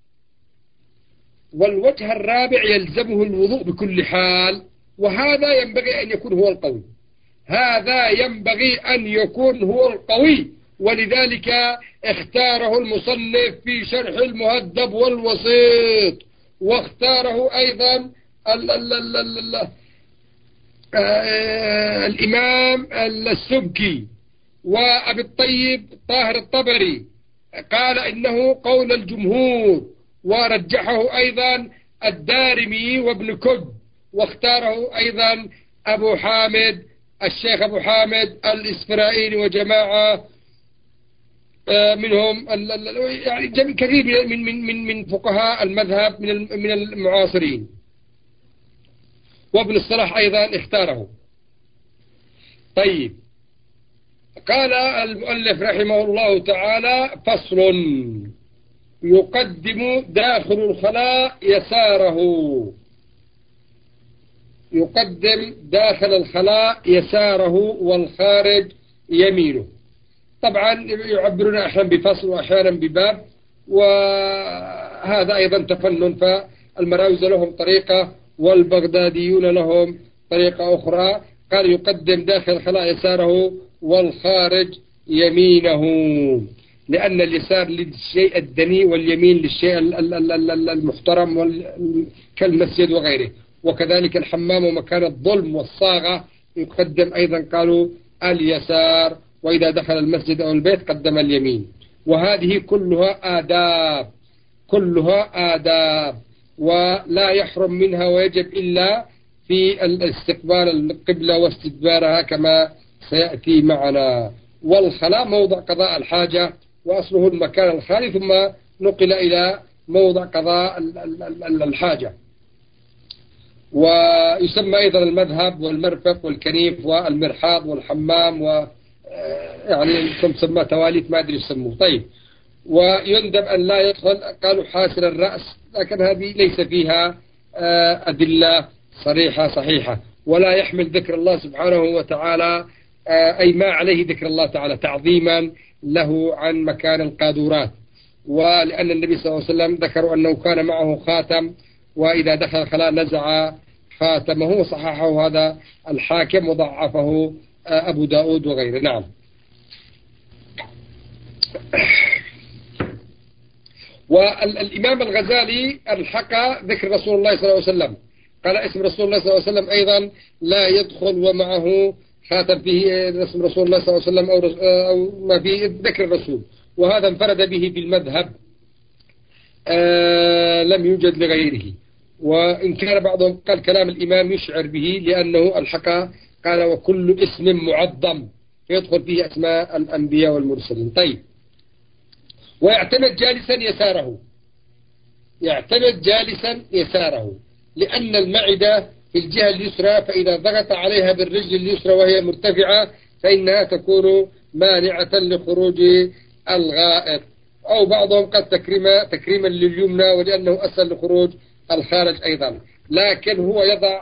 والوجه الرابع يلزمه الوضوء بكل حال، وهذا ينبغي أن يكون هو القوي. هذا ينبغي أن يكون هو القوي، ولذلك اختاره المصنف في شرح المهذب والوسيط، واختاره أيضا الإمام السبكي وأبي الطيب طاهر الطبري، قال إنه قول الجمهور، ورجحه أيضا الدارمي وابن كب، واختاره أيضا الشيخ أبو حامد الإسفرائيلي وجماعة منهم يعني كثير من فقهاء المذهب من المعاصرين، وابن الصلاح أيضا اختاره. طيب، قال المؤلف رحمه الله تعالى: فصل: يقدم داخل الخلاء يساره. يقدم داخل الخلاء يساره والخارج يمينه. طبعا يعبرون أحيانا بفصل وأحيانا بباب، وهذا أيضا تفنن، فالمراوز لهم طريقة والبغداديون لهم طريقة أخرى. قال: يقدم داخل الخلاء يساره والخارج يمينه، لأن اليسار للشيء الدني واليمين للشيء المحترم كالمسجد وغيره. وكذلك الحمام ومكان الظلم والصاغة يقدم أيضا قالوا اليسار، وإذا دخل المسجد أو البيت قدم اليمين. وهذه كلها آداب ولا يحرم منها ويجب إلا في الاستقبال القبلة واستدبارها كما سيأتي معنا. والخلاء موضع قضاء الحاجة، وأصله المكان الخالي ثم نقل إلى موضع قضاء الحاجة. ويسمى أيضا المذهب والمرفق والكنيف والمرحاض والحمام يعني سمى تواليت ما أدري يسموه. طيب، ويندب أن لا يدخل قالوا حاسر الرأس، لكن هذه ليس فيها أدلة صريحة صحيحة، ولا يحمل ذكر الله سبحانه وتعالى أي ما عليه ذكر الله تعالى تعظيما له عن مكان القاذورات. ولأن النبي صلى الله عليه وسلم ذكروا أنه كان معه خاتم، وإذا دخل الخلاء نزع خاتمه، وصححه هذا الحاكم وضعفه أبو داود وغيره. نعم. والإمام الغزالي الحق ذكر رسول الله صلى الله عليه وسلم، قال اسم رسول الله صلى الله عليه وسلم أيضا لا يدخل ومعه خاتم فيه اسم رسول الله صلى الله عليه وسلم أو ما فيه ذكر الرسول، وهذا انفرد به بالمذهب، لم يوجد لغيره. وإن كان بعضهم قال كلام الإمام يشعر به، لأنه الحق قال وكل اسم معظم يدخل فيه أسماء الأنبياء والمرسلين. طيب، ويعتمد جالسا يساره، يعتمد جالسا يساره، لأن المعدة في الجهة اليسرى، فإذا ضغط عليها بالرجل اليسرى وهي مرتفعة فإنها تكون مانعة لخروج الغائط. أو بعضهم قد تكريما لليمنى، ولأنه أسهل لخروج الخارج أيضا. لكن هو يضع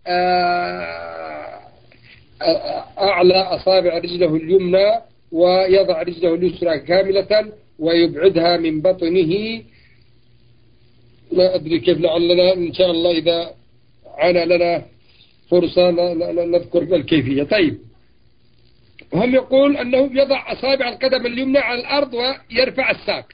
أعلى أصابع رجله اليمنى ويضع رجله اليسرى كاملة ويبعدها من بطنه. لا أدري كيف، لعلنا إن شاء الله إذا عانى لنا فرصة نذكر الكيفية. طيب، هم يقول أنه يضع أصابع القدم اليمنى على الأرض ويرفع الساق،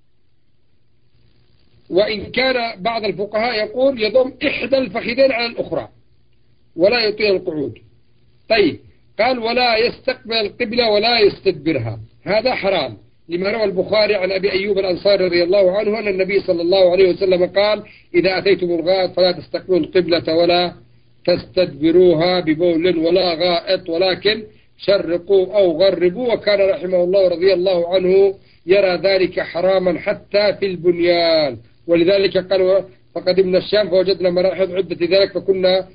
وإن كان بعض الفقهاء يقول يضم إحدى الفخذين على الأخرى ولا يطيل القعود. طيب، قال ولا يستقبل القبلة ولا يستدبرها، هذا حرام، لما روى البخاري عن أبي أيوب الأنصاري رضي الله عنه أن النبي صلى الله عليه وسلم قال إذا أتيتم الغائط فلا تستقبلوا القبلة ولا تستدبروها ببول ولا غائط، ولكن شرقوا أو غربوا. وكان رحمه الله رضي الله عنه يرى ذلك حراما حتى في البنيان، ولذلك قالوا فقدمنا الشام فوجدنا مراحض عدة ذلك فكنا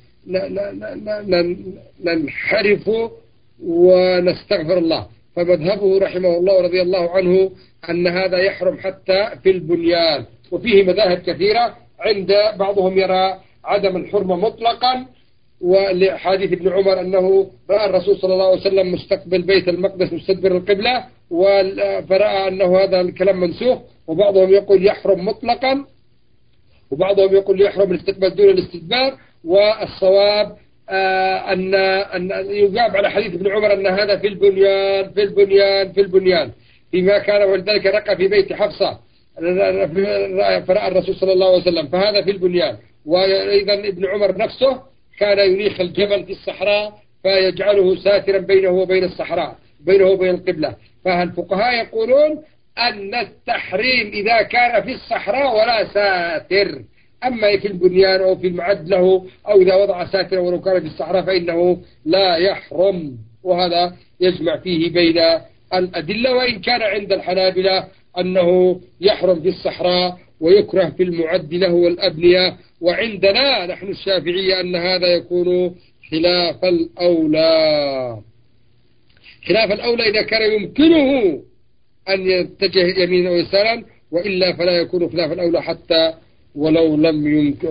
ننحرف ونستغفر الله. فمذهبه رحمه الله رضي الله عنه أن هذا يحرم حتى في البنيان. وفيه مذاهب كثيرة، عند بعضهم يرى عدم الحرمة مطلقا، ولحديث ابن عمر أنه رأى الرسول صلى الله عليه وسلم مستقبل بيت المقدس مستدبر القبلة، فرأى أنه هذا الكلام منسوخ. وبعضهم يقول يحرم مطلقا، وبعضهم يقول يحرم الاستقبال دون الاستدبار. والصواب أن يجاب على حديث ابن عمر أن هذا في البنيان في البنيان في البنيان فيما كان، ولذلك رقى في بيت حفصة فرأى الرسول صلى الله عليه وسلم، فهذا في البنيان. وأيضا ابن عمر نفسه كان ينيخ الجبل في الصحراء فيجعله ساترا بينه وبين الصحراء، بينه وبين القبلة. فالفقهاء يقولون أن التحريم إذا كان في الصحراء ولا ساتر، أما في البنيان أو في المعد له أو إذا وضع ساترا ولو كان في الصحراء فإنه لا يحرم. وهذا يجمع فيه بين الأدلة، وإن كان عند الحنابلة أنه يحرم في الصحراء ويكره في المعد له والأبنية، وعندنا نحن الشافعية أن هذا يكون خلاف الأولى. خلاف الأولى إذا كان يمكنه أن يتجه يمينا ويسارا، وإلا فلا يكون خلاف الأولى حتى ولو لم يمكن،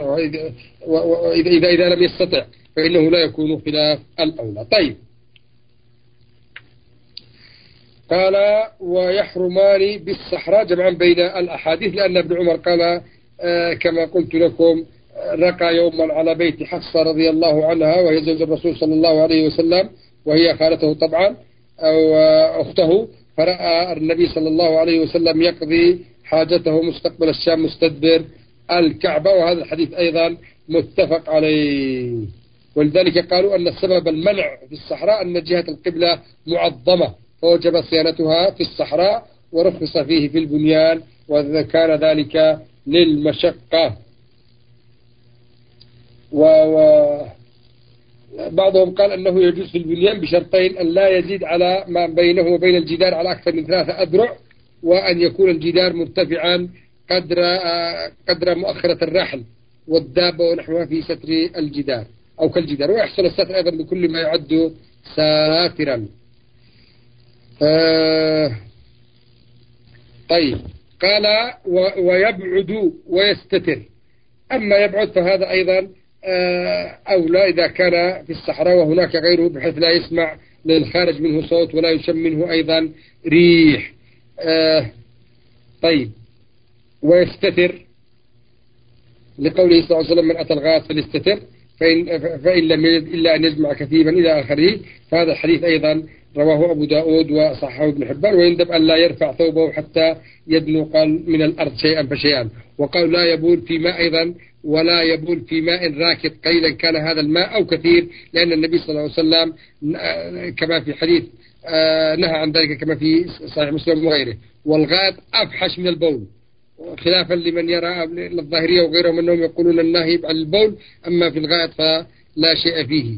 إذا لم يستطع فإنه لا يكون خلاف الأولى. طيب، قال ويحرمان بالصحراء جمعا بين الأحاديث، لأن ابن عمر قال كما قلت لكم رقى يوما على بيت حفصة رضي الله عنها وهي زوج الرسول صلى الله عليه وسلم، وهي خالته طبعا أو أخته، فرأى النبي صلى الله عليه وسلم يقضي حاجته مستقبل الشام مستدبر الكعبة، وهذا الحديث أيضا متفق عليه. ولذلك قالوا أن السبب المنع في الصحراء أن جهة القبلة معظمة، فوجب صيانتها في الصحراء ورخص فيه في البنيان، وكان ذلك للمشقة. وبعضهم قال أنه يجوز في البنيان بشرطين: أن لا يزيد على ما بينه وبين الجدار على أكثر من 3 أذرع، وأن يكون الجدار مرتفعا قدر مؤخرة الرحل، والدابة ونحوها في ستر الجدار أو كالجدار. ويحصل الستر أيضا بكل ما يعد ساترا. طيب قال ويبعد ويستتر. أما يبعد فهذا أيضا أولى إذا كان في الصحراء وهناك غيره بحيث لا يسمع للخارج منه صوت ولا يشم منه أيضا ريح. طيب ويستتر لقوله صلى الله عليه وسلم من أتى الغائط فليستتر فإن لم يجد إلا أن يجمع كثيبا إلى آخره. فهذا الحديث أيضا رواه أبو داود وصححه ابن حبان. ويندب أن لا يرفع ثوبه حتى يدنو قال من الأرض شيئا فشيئا. وقال لا يبول في ماء أيضا ولا يبول في ماء راكد قليلا كان هذا الماء أو كثير، لأن النبي صلى الله عليه وسلم كما في حديث نهى عن ذلك كما في صحيح مسلم وغيره. والغائط أفحش من البول، خلافا لمن يرى الظاهرية وغيرهم أنهم يقولون النهي عن البول، أما في الغائط فلا شيء فيه.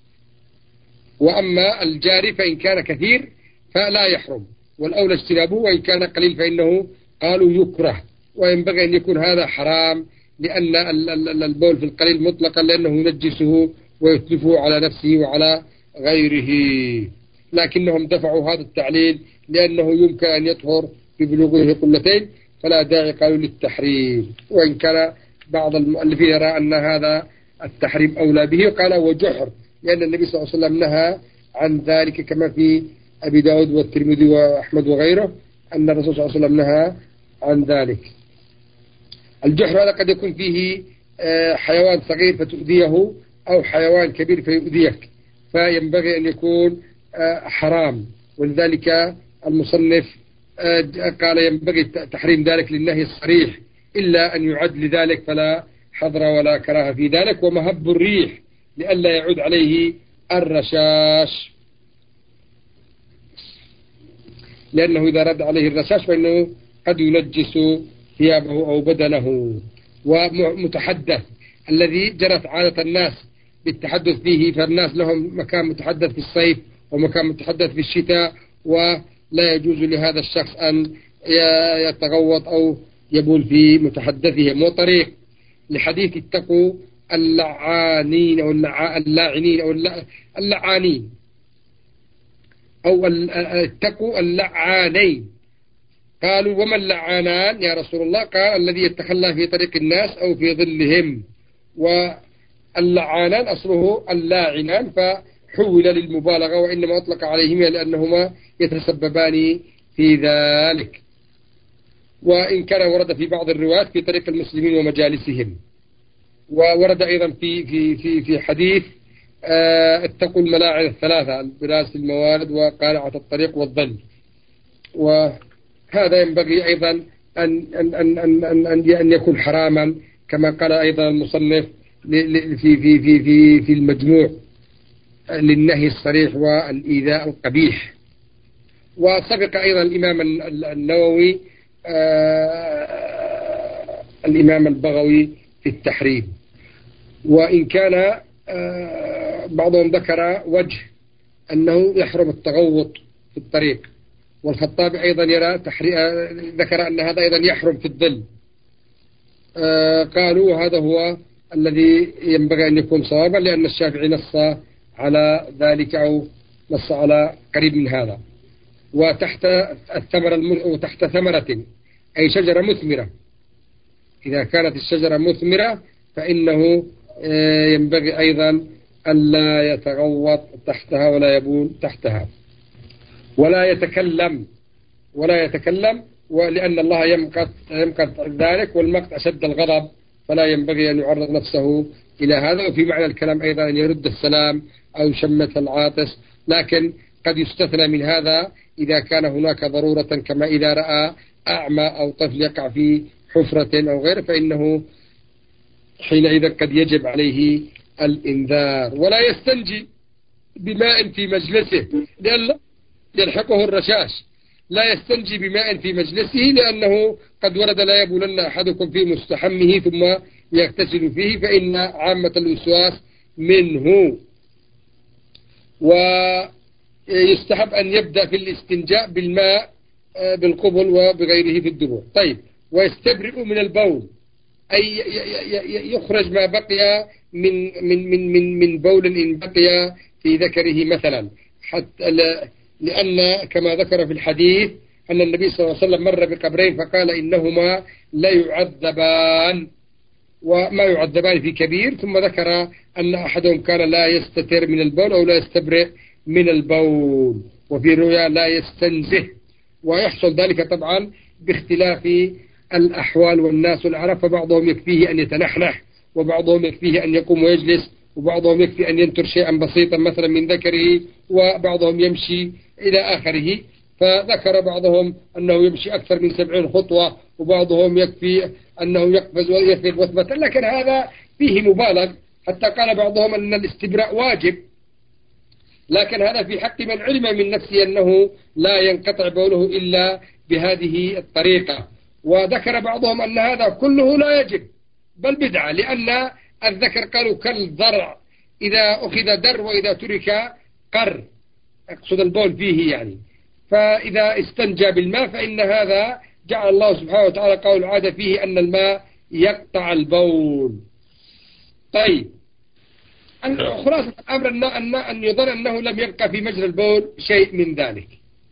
وأما الجاري فإن كان كثير فلا يحرم، والأولى اجتنابه، وإن كان قليل فإنه قالوا يكره. وينبغي أن يكون هذا حرام، لأن البول في القليل مطلقا لأنه ينجسه ويتلفه على نفسه وعلى غيره. لكنهم دفعوا هذا التعليل لأنه يمكن أن يطهر ببلوغه قلتين، فلا داعي قالوا للتحريم. وإن كان بعض المؤلفين يرى أن هذا التحريم أولى به. قال وجحر، لأن النبي صلى الله عليه وسلم نهى عن ذلك كما في أبي داود والترمذي وأحمد وغيره، أن الرسول صلى الله عليه وسلم نهى عن ذلك. الجحر هذا قد يكون فيه حيوان صغير فتؤذيه أو حيوان كبير فيؤذيك، فينبغي أن يكون حرام. ولذلك المصنف قال ينبغي تحريم ذلك للنهي الصريح، إلا أن يعد لذلك فلا حظر ولا كراهة في ذلك. ومهب الريح لئلا يعود عليه الرشاش، لأنه إذا رد عليه الرشاش فإنه قد ينجس ثيابه أو بدنه. ومتحدث الذي جرت عادة الناس بالتحدث فيه، فالناس لهم مكان متحدث في الصيف ومكان متحدث في الشتاء، ولا يجوز لهذا الشخص أن يتغوط أو يبول في متحدثهم. وطريق لحديث اتقوا اللعانين أو اللاعنين أو اللعانين أو اتقوا اللعانين. قالوا وما اللعانان يا رسول الله؟ قال الذي يتخلى في طريق الناس أو في ظلهم. واللعانان أصله اللاعنان، فحول للمبالغة، وإنما أطلق عليهما لأنهما يتسببان في ذلك. وإن كان ورد في بعض الروايات في طريق المسلمين ومجالسهم. وورد أيضا في حديث اتقوا الملاعن الثلاثة: البراس الموارد وقارعة الطريق والظل. وهذا ينبغي أيضا أن يكون حراما كما قال أيضا المصنف في المجموع للنهي الصريح والإيذاء القبيح. وسبق أيضا الإمام النووي الإمام البغوي في التحريم. وإن كان بعضهم ذكر وجه أنه يحرم التغوط في الطريق، والخطابي أيضا يرى ذكر أن هذا أيضا يحرم في الظل. قالوا هذا هو الذي ينبغي أن يكون صوابا، لأن الشافعي نص على ذلك أو نص على قريب من هذا. وتحت وتحت ثمرة أي شجرة مثمرة، إذا كانت الشجرة مثمرة فإنه ينبغي أيضا ألا يتغوط تحتها ولا يبول تحتها ولا يتكلم ولأن الله يمقت ذلك، والمقت أشد الغضب، فلا ينبغي أن يعرض نفسه إلى هذا. وفي معنى الكلام أيضا أن يرد السلام أو شمة العاطس، لكن قد يستثنى من هذا إذا كان هناك ضرورة، كما إذا رأى أعمى أو طفل يقع في حفرة أو غيره، فإنه حينئذ قد يجب عليه الإنذار. ولا يستنجي بماء في مجلسه لأن يلحقه الرشاش. لا يستنجي بماء في مجلسه، لأنه قد ورد لا يبولن أحدكم في مستحمه ثم يغتسل فيه، فإن عامة الوسواس منه. ويستحب أن يبدأ في الاستنجاء بالماء بالقبل وبغيره في الدبر. طيب ويستبرئ من البول أي يخرج ما بقي من بول إن بقي في ذكره مثلا، حتى لأن كما ذكر في الحديث أن النبي صلى الله عليه وسلم مر بقبرين فقال إنهما لا يعذبان وما يعذبان في كبير، ثم ذكر أن أحدهم كان لا يستتر من البول أو لا يستبرئ من البول، وفي رؤيا لا يستنزه. ويحصل ذلك طبعا باختلاف الأحوال والناس والأعراف، فبعضهم يكفيه أن يتنحنح، وبعضهم يكفيه أن يقوم ويجلس، وبعضهم يكفي أن ينتر شيئا بسيطا مثلا من ذكره، وبعضهم يمشي إلى آخره. فذكر بعضهم أنه يمشي أكثر من 70 خطوة، وبعضهم يكفي أنه يقفز ويثبت وثبت، لكن هذا فيه مبالغ، حتى قال بعضهم أن الاستبراء واجب، لكن هذا في حق من علم من نفسه أنه لا ينقطع بوله إلا بهذه الطريقة. وذكر بعضهم أن هذا كله لا يجب بل بدعة، لأن الذكر قالوا كالضرع، إذا أخذ در وإذا ترك قر، أقصد البول فيه يعني، فإذا استنجى بالماء فإن هذا جعل الله سبحانه وتعالى قول العادة فيه أن الماء يقطع البول. طيب، خلاصة الأمر أن يظن أنه لم يبقى في مجرى البول شيء من ذلك.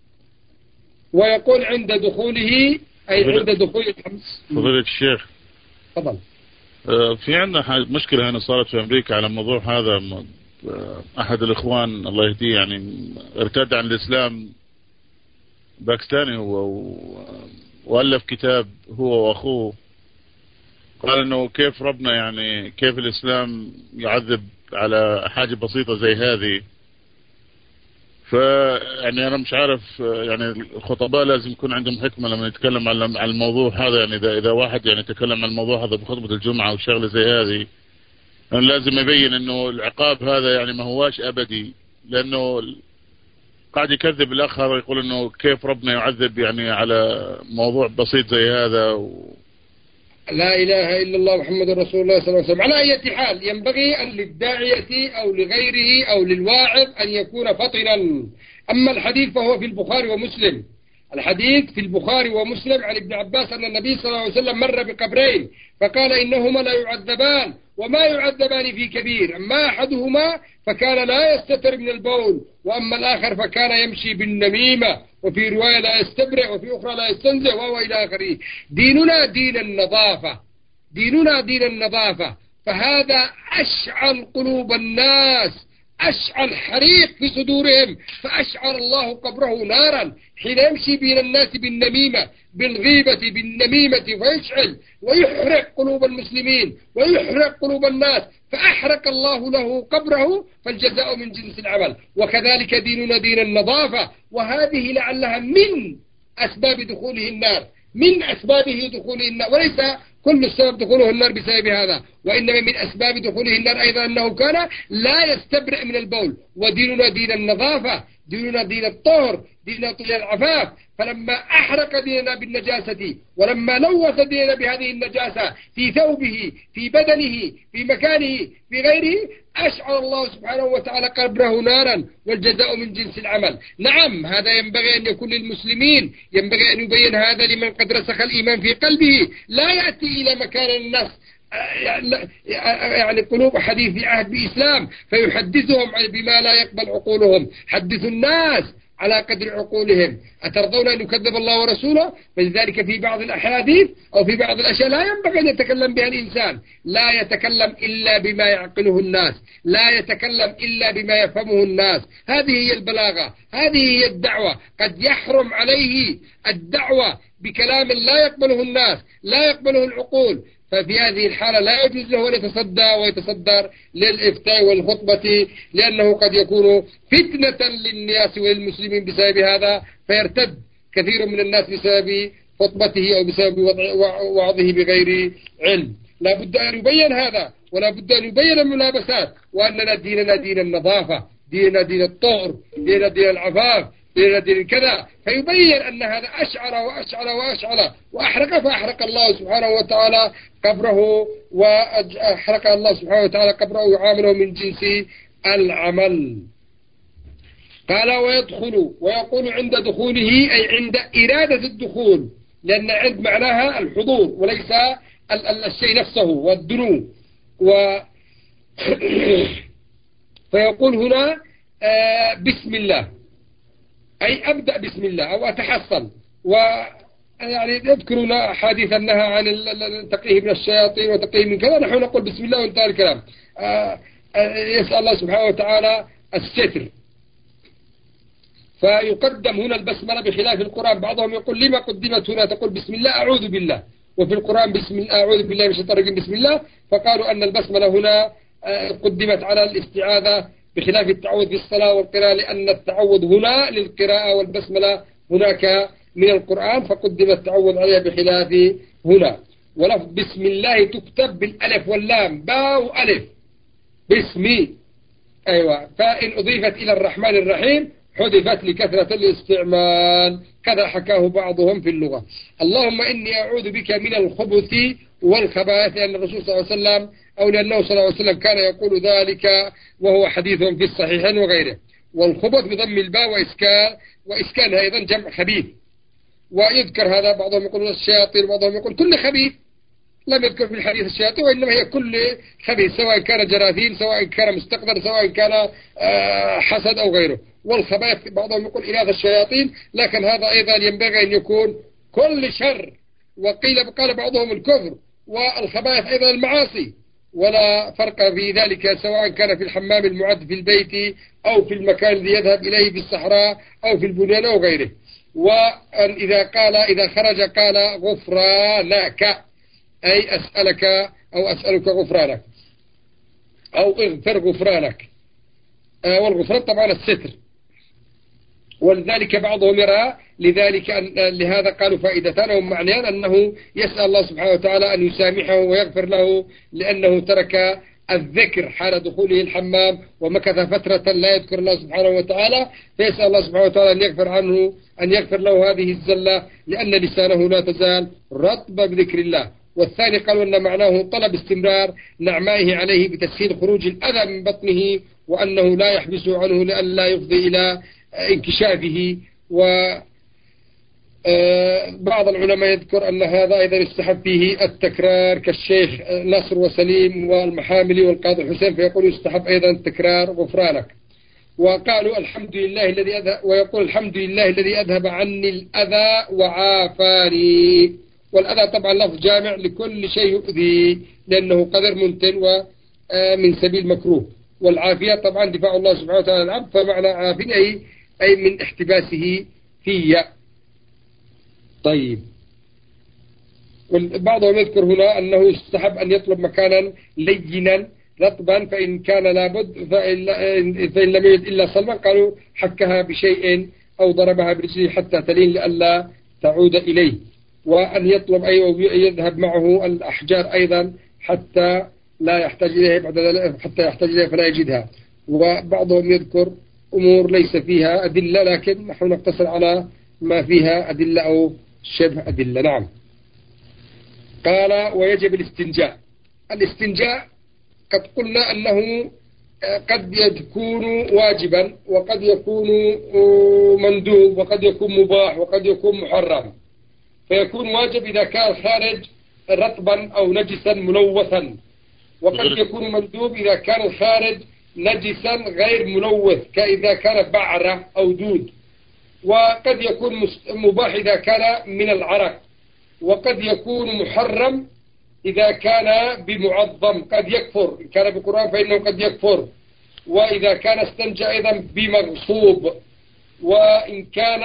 ويقول عند دخوله أي عند دخول الحمس. فضيلة الشيخ، تفضل. في عندنا مشكلة هنا صارت في أمريكا على الموضوع هذا. أحد الإخوان الله يهديه يعني ارتد عن الإسلام، باكستاني هو، وألف كتاب هو وأخوه، قال إنه كيف ربنا يعني كيف الإسلام يعذب على حاجة بسيطة زي هذه. فيعني أنا مش عارف، يعني الخطباء لازم يكون عندهم حكمة لما يتكلم عن الموضوع هذا. يعني إذا واحد يعني يتكلم عن الموضوع هذا بخطبة الجمعة وشغلة زي هذه، يعني لازم يبين إنه العقاب هذا يعني ما هواش أبدي، لأنه قاعد يكذب الأخ هذا، يقول إنه كيف ربنا يعذب يعني على موضوع بسيط زي هذا لا إله إلا الله محمد رسول الله صلى الله عليه وسلم. على أي حال ينبغي أن للداعية أو لغيره أو للواعظ أن يكون فطنا. أما الحديث فهو في البخاري ومسلم، الحديث في البخاري ومسلم عن ابن عباس أن النبي صلى الله عليه وسلم مر بقبرين فقال إنهما لا يعذبان وما يعذبان في كبير، أما أحدهما فكان لا يستتر من البول، وأما الآخر فكان يمشي بالنميمة، وفي رواية لا يستبرئ، وفي أخرى لا يستنزه، وهو إلى آخره. ديننا دين النظافة، ديننا دين النظافة، فهذا أشعل قلوب الناس، أشعل حريق في صدورهم، فأشعل الله قبره نارا حين يمشي بين الناس بالنميمة بالغيبة بالنميمة، فيشعل ويحرق قلوب المسلمين ويحرق قلوب الناس، فأحرق الله له قبره، فالجزاء من جنس العمل. وكذلك ديننا دين النظافة، وهذه لعلها من أسباب دخوله النار، من أسبابه دخوله النار، وليس كل السبب دخوله النار بسبب هذا، وإنما من أسباب دخوله النار أيضا أنه كان لا يستبرئ من البول. وديننا دين النظافة، ديننا دين الطهر، ديننا دين العفاف، فلما أحرق ديننا بالنجاسة ولما لوث ديننا بهذه النجاسة في ثوبه في بدنه في مكانه في غيره، أشعر الله سبحانه وتعالى قبره نارا، والجزاء من جنس العمل. نعم، هذا ينبغي أن يكون للمسلمين، ينبغي أن يبين هذا لمن قد رسخ الإيمان في قلبه، لا يأتي إلى مكان الناس يعني قلوب حديث في عهد بإسلام فيحدثهم بما لا يقبل عقولهم. حدثوا الناس على قدر عقولهم. أترضون أن يكذب الله ورسوله؟ فلذلك في بعض الأحاديث أو في بعض الأشياء لا ينبغي أن يتكلم بها الإنسان، لا يتكلم إلا بما يعقله الناس، لا يتكلم إلا بما يفهمه الناس. هذه هي البلاغة، هذه هي الدعوة. قد يحرم عليه الدعوة بكلام لا يقبله الناس، لا يقبله العقول، ففي هذه الحالة لا يجوز له أن يتصدى ويتصدر للإفتاء والخطبة، لأنه قد يكون فتنة للناس والمسلمين بسبب هذا، فيرتد كثير من الناس بسبب خطبته أو بسبب وعظه بغير علم. لا بد أن يبين هذا، ولا بد أن يبين الملابسات، وأننا ديننا دين النظافة، ديننا دين الطهر، ديننا دين العفاف، دين كذا، فيبين أن هذا أشعر وأشعر وأشعر وأحرق، فأحرق الله سبحانه وتعالى قبره، وأحرق الله سبحانه وتعالى قبره ويعامله من جنس العمل. قال ويدخل، ويقول عند دخوله أي عند إرادة الدخول، لأن عند معناها الحضور وليس الشيء نفسه والدنو فيقول هنا بسم الله، أي أبدأ بسم الله أو أتحصن. يعني يذكرون أحاديث أنها عن التقيه من الشياطين وتقيه من كذا، نحن نقول بسم الله وانتهى الكلام. يسأل الله سبحانه وتعالى الستر. فيقدم هنا البسملة بخلاف القرآن. بعضهم يقول لما قدمت هنا تقول بسم الله أعوذ بالله، وفي القرآن بسم الله أعوذ بالله من الشيطان الرجيم بسم الله. فقالوا أن البسملة هنا قدمت على الاستعاذة بخلاف التعوذ في الصلاة والقراءة، لأن التعوذ هنا للقراءة والبسملة هناك من القرآن، فقدم التعوذ عليها بخلاف هنا. ولفظ بسم الله تكتب بالألف واللام، باء وألف باسمي. أيوة. فإن أضيفت إلى الرحمن الرحيم حذفت لكثرة الاستعمال، كذا حكاه بعضهم في اللغة. اللهم إني أعوذ بك من الخبث والخبائث، لأن الرسول صلى الله عليه وسلم أو لأنه صلى الله عليه وسلم كان يقول ذلك، وهو حديث في الصحيحين وغيره. والخبث بضم الباء وإسكانها أيضا جمع خبيث. ويذكر هذا بعضهم يقولون الشياطين وبعضهم يقول كل خبيث، لم يذكر في الحديث الشياطين، وإنما هي كل خبيث، سواء كان جراثيم، سواء كان مستقذر، سواء كان حسد أو غيره. والخبائث بعضهم يقول إناث الشياطين، لكن هذا أيضا ينبغي أن يكون كل شر. قال بعضهم الكفر، والخبائث أيضا المعاصي، ولا فرق في ذلك سواء كان في الحمام المعد في البيت أو في المكان الذي يذهب إليه في الصحراء أو في البنيان أو غيره. إذا خرج قال غفرانك، أي أسألك أو أسألك غفرانك أو اغفر غفرانك. والغفران طبعا الستر. ولذلك بعضهم يرى لهذا قالوا فائدتان ومعنيان، أنه يسأل الله سبحانه وتعالى أن يسامحه ويغفر له، لأنه ترك الذكر حال دخوله الحمام ومكث فترة لا يذكر الله سبحانه وتعالى، فيسأل الله سبحانه وتعالى أن يغفر له هذه الزلة، لأن لسانه لا تزال رطبة بذكر الله. والثاني قالوا أن معناه طلب استمرار نعمائه عليه بتسهيل خروج الأذى من بطنه، وأنه لا يحبسه عنه لئلا يفضي إلى انكشافه. بعض العلماء يذكر أن هذا أيضا يستحب فيه التكرار، كالشيخ نصر وسليم والمحاملي والقاضي الحسين، فيقول يستحب أيضا تكرار غفرانك. وقالوا الحمد لله الذي أذهب، ويقول الحمد لله الذي أذهب عني الأذى وعافاني. والأذى طبعا لفظ جامع لكل شيء يؤذي، لأنه قدر ممتن ومن سبيل مكروه. والعافية طبعا دفاع الله سبحانه وتعالى العبد، فمعنى عافية أي من احتباسه فيه. طيب. بعضهم يذكر هنا أنه يستحب أن يطلب مكانا لينا رطبا، فإن كان لابد، فإن لم يجد إلا صلبا قالوا حكها بشيء أو ضربها برجله حتى تلين لئلا تعود إليه. وأن يطلب يذهب معه الأحجار أيضا حتى لا يحتاج إليه، حتى يحتاج إليه فلا يجدها. وبعضهم يذكر أمور ليس فيها أدلة، لكن نحن نقتصر على ما فيها أدلة أو شبه أدلة. نعم. قال ويجب الاستنجاء. الاستنجاء قد قلنا أنه قد يكون واجبا، وقد يكون مندوب، وقد يكون مباح، وقد يكون محرم. فيكون واجب إذا كان خارج رطبا أو نجسا ملوثا، وقد يكون مندوب إذا كان الخارج نجسا غير ملوث، كإذا كان بعرة أو دود. وقد يكون مباح إذا كان من العرق، وقد يكون محرم إذا كان بمعظم، قد يكفر إن كان بقرآن فإنه قد يكفر. وإذا كان استنجى أيضا بمغصوب. وإن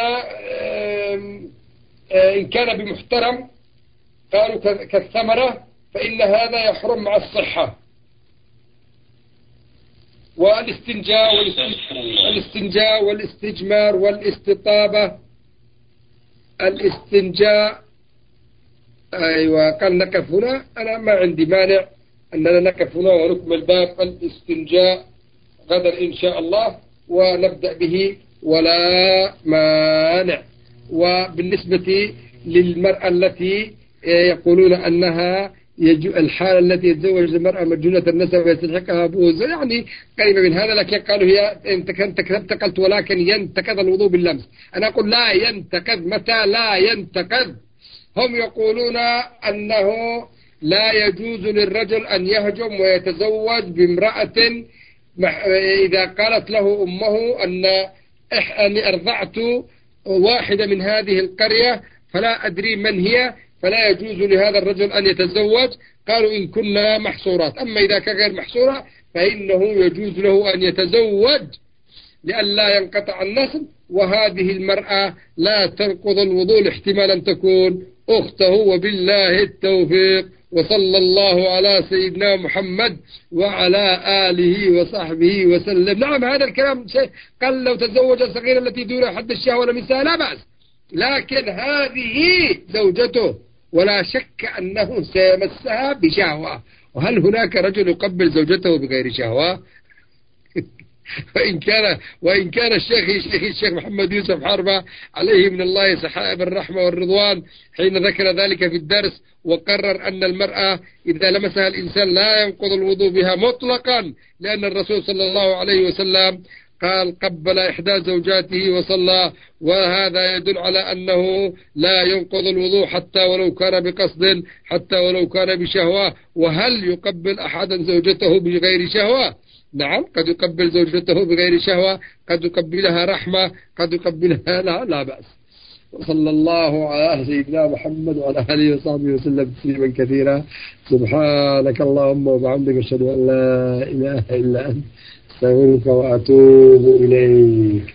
كان بمحترم قالوا كالثمرة، فإن هذا يحرم مع الصحة. والاستنجاء والاستجمار والاستطابة. الاستنجاء أيوة قال نقف هنا، أنا ما عندي مانع أننا نقف هنا ونكمل باب الاستنجاء غدا إن شاء الله ونبدأ به ولا مانع. وبالنسبة للمرأة التي يقولون أنها الحالة التي يتزوج المرأة مجنونة النسب ويستحقها بوز، يعني قريبة من هذا، لكن قالوا هي انتقلت ولكن ينتقض الوضوء باللمس. أنا أقول لا ينتقض. متى لا ينتقض؟ هم يقولون أنه لا يجوز للرجل أن يهجم ويتزوج بامرأة إذا قالت له أمه أني أرضعت واحدة من هذه القرية فلا أدري من هي، فلا يجوز لهذا الرجل أن يتزوج. قالوا إن كنا محصورات، أما إذا كان غير محصورة فإنه يجوز له أن يتزوج لئلا ينقطع النسل. وهذه المرأة لا تنقض الوضوء لاحتمال أن تكون أخته، وبالله التوفيق، وصلى الله على سيدنا محمد وعلى آله وصحبه وسلم. نعم هذا الكلام قال لو تزوج الصغيرة التي دون حد الشهوة لمسها لا بأس، لكن هذه زوجته ولا شك أنه سيمسها بشهوة. وهل هناك رجل يقبل زوجته بغير شهوة؟ وإن كان الشيخ محمد يوسف حربة عليه من الله سحائب الرحمة والرضوان حين ذكر ذلك في الدرس وقرر أن المرأة إذا لمسها الإنسان لا ينقض الوضوء بها مطلقا، لأن الرسول صلى الله عليه وسلم قال قبل إحدى زوجاته وصلى، وهذا يدل على أنه لا ينقض الوضوء حتى ولو كان بقصد، حتى ولو كان بشهوة. وهل يقبل أحدا زوجته بغير شهوة؟ نعم قد يقبل زوجته بغير شهوة، قد يقبلها رحمة، قد يقبلها لا بأس. وصلى الله على سيدنا محمد وعلى آله وصحبه وسلم تسليما كثيرا. سبحانك اللهم وبحمدك أشهد أن لا إله إلا أنت أستغفرك وأتوب إليك.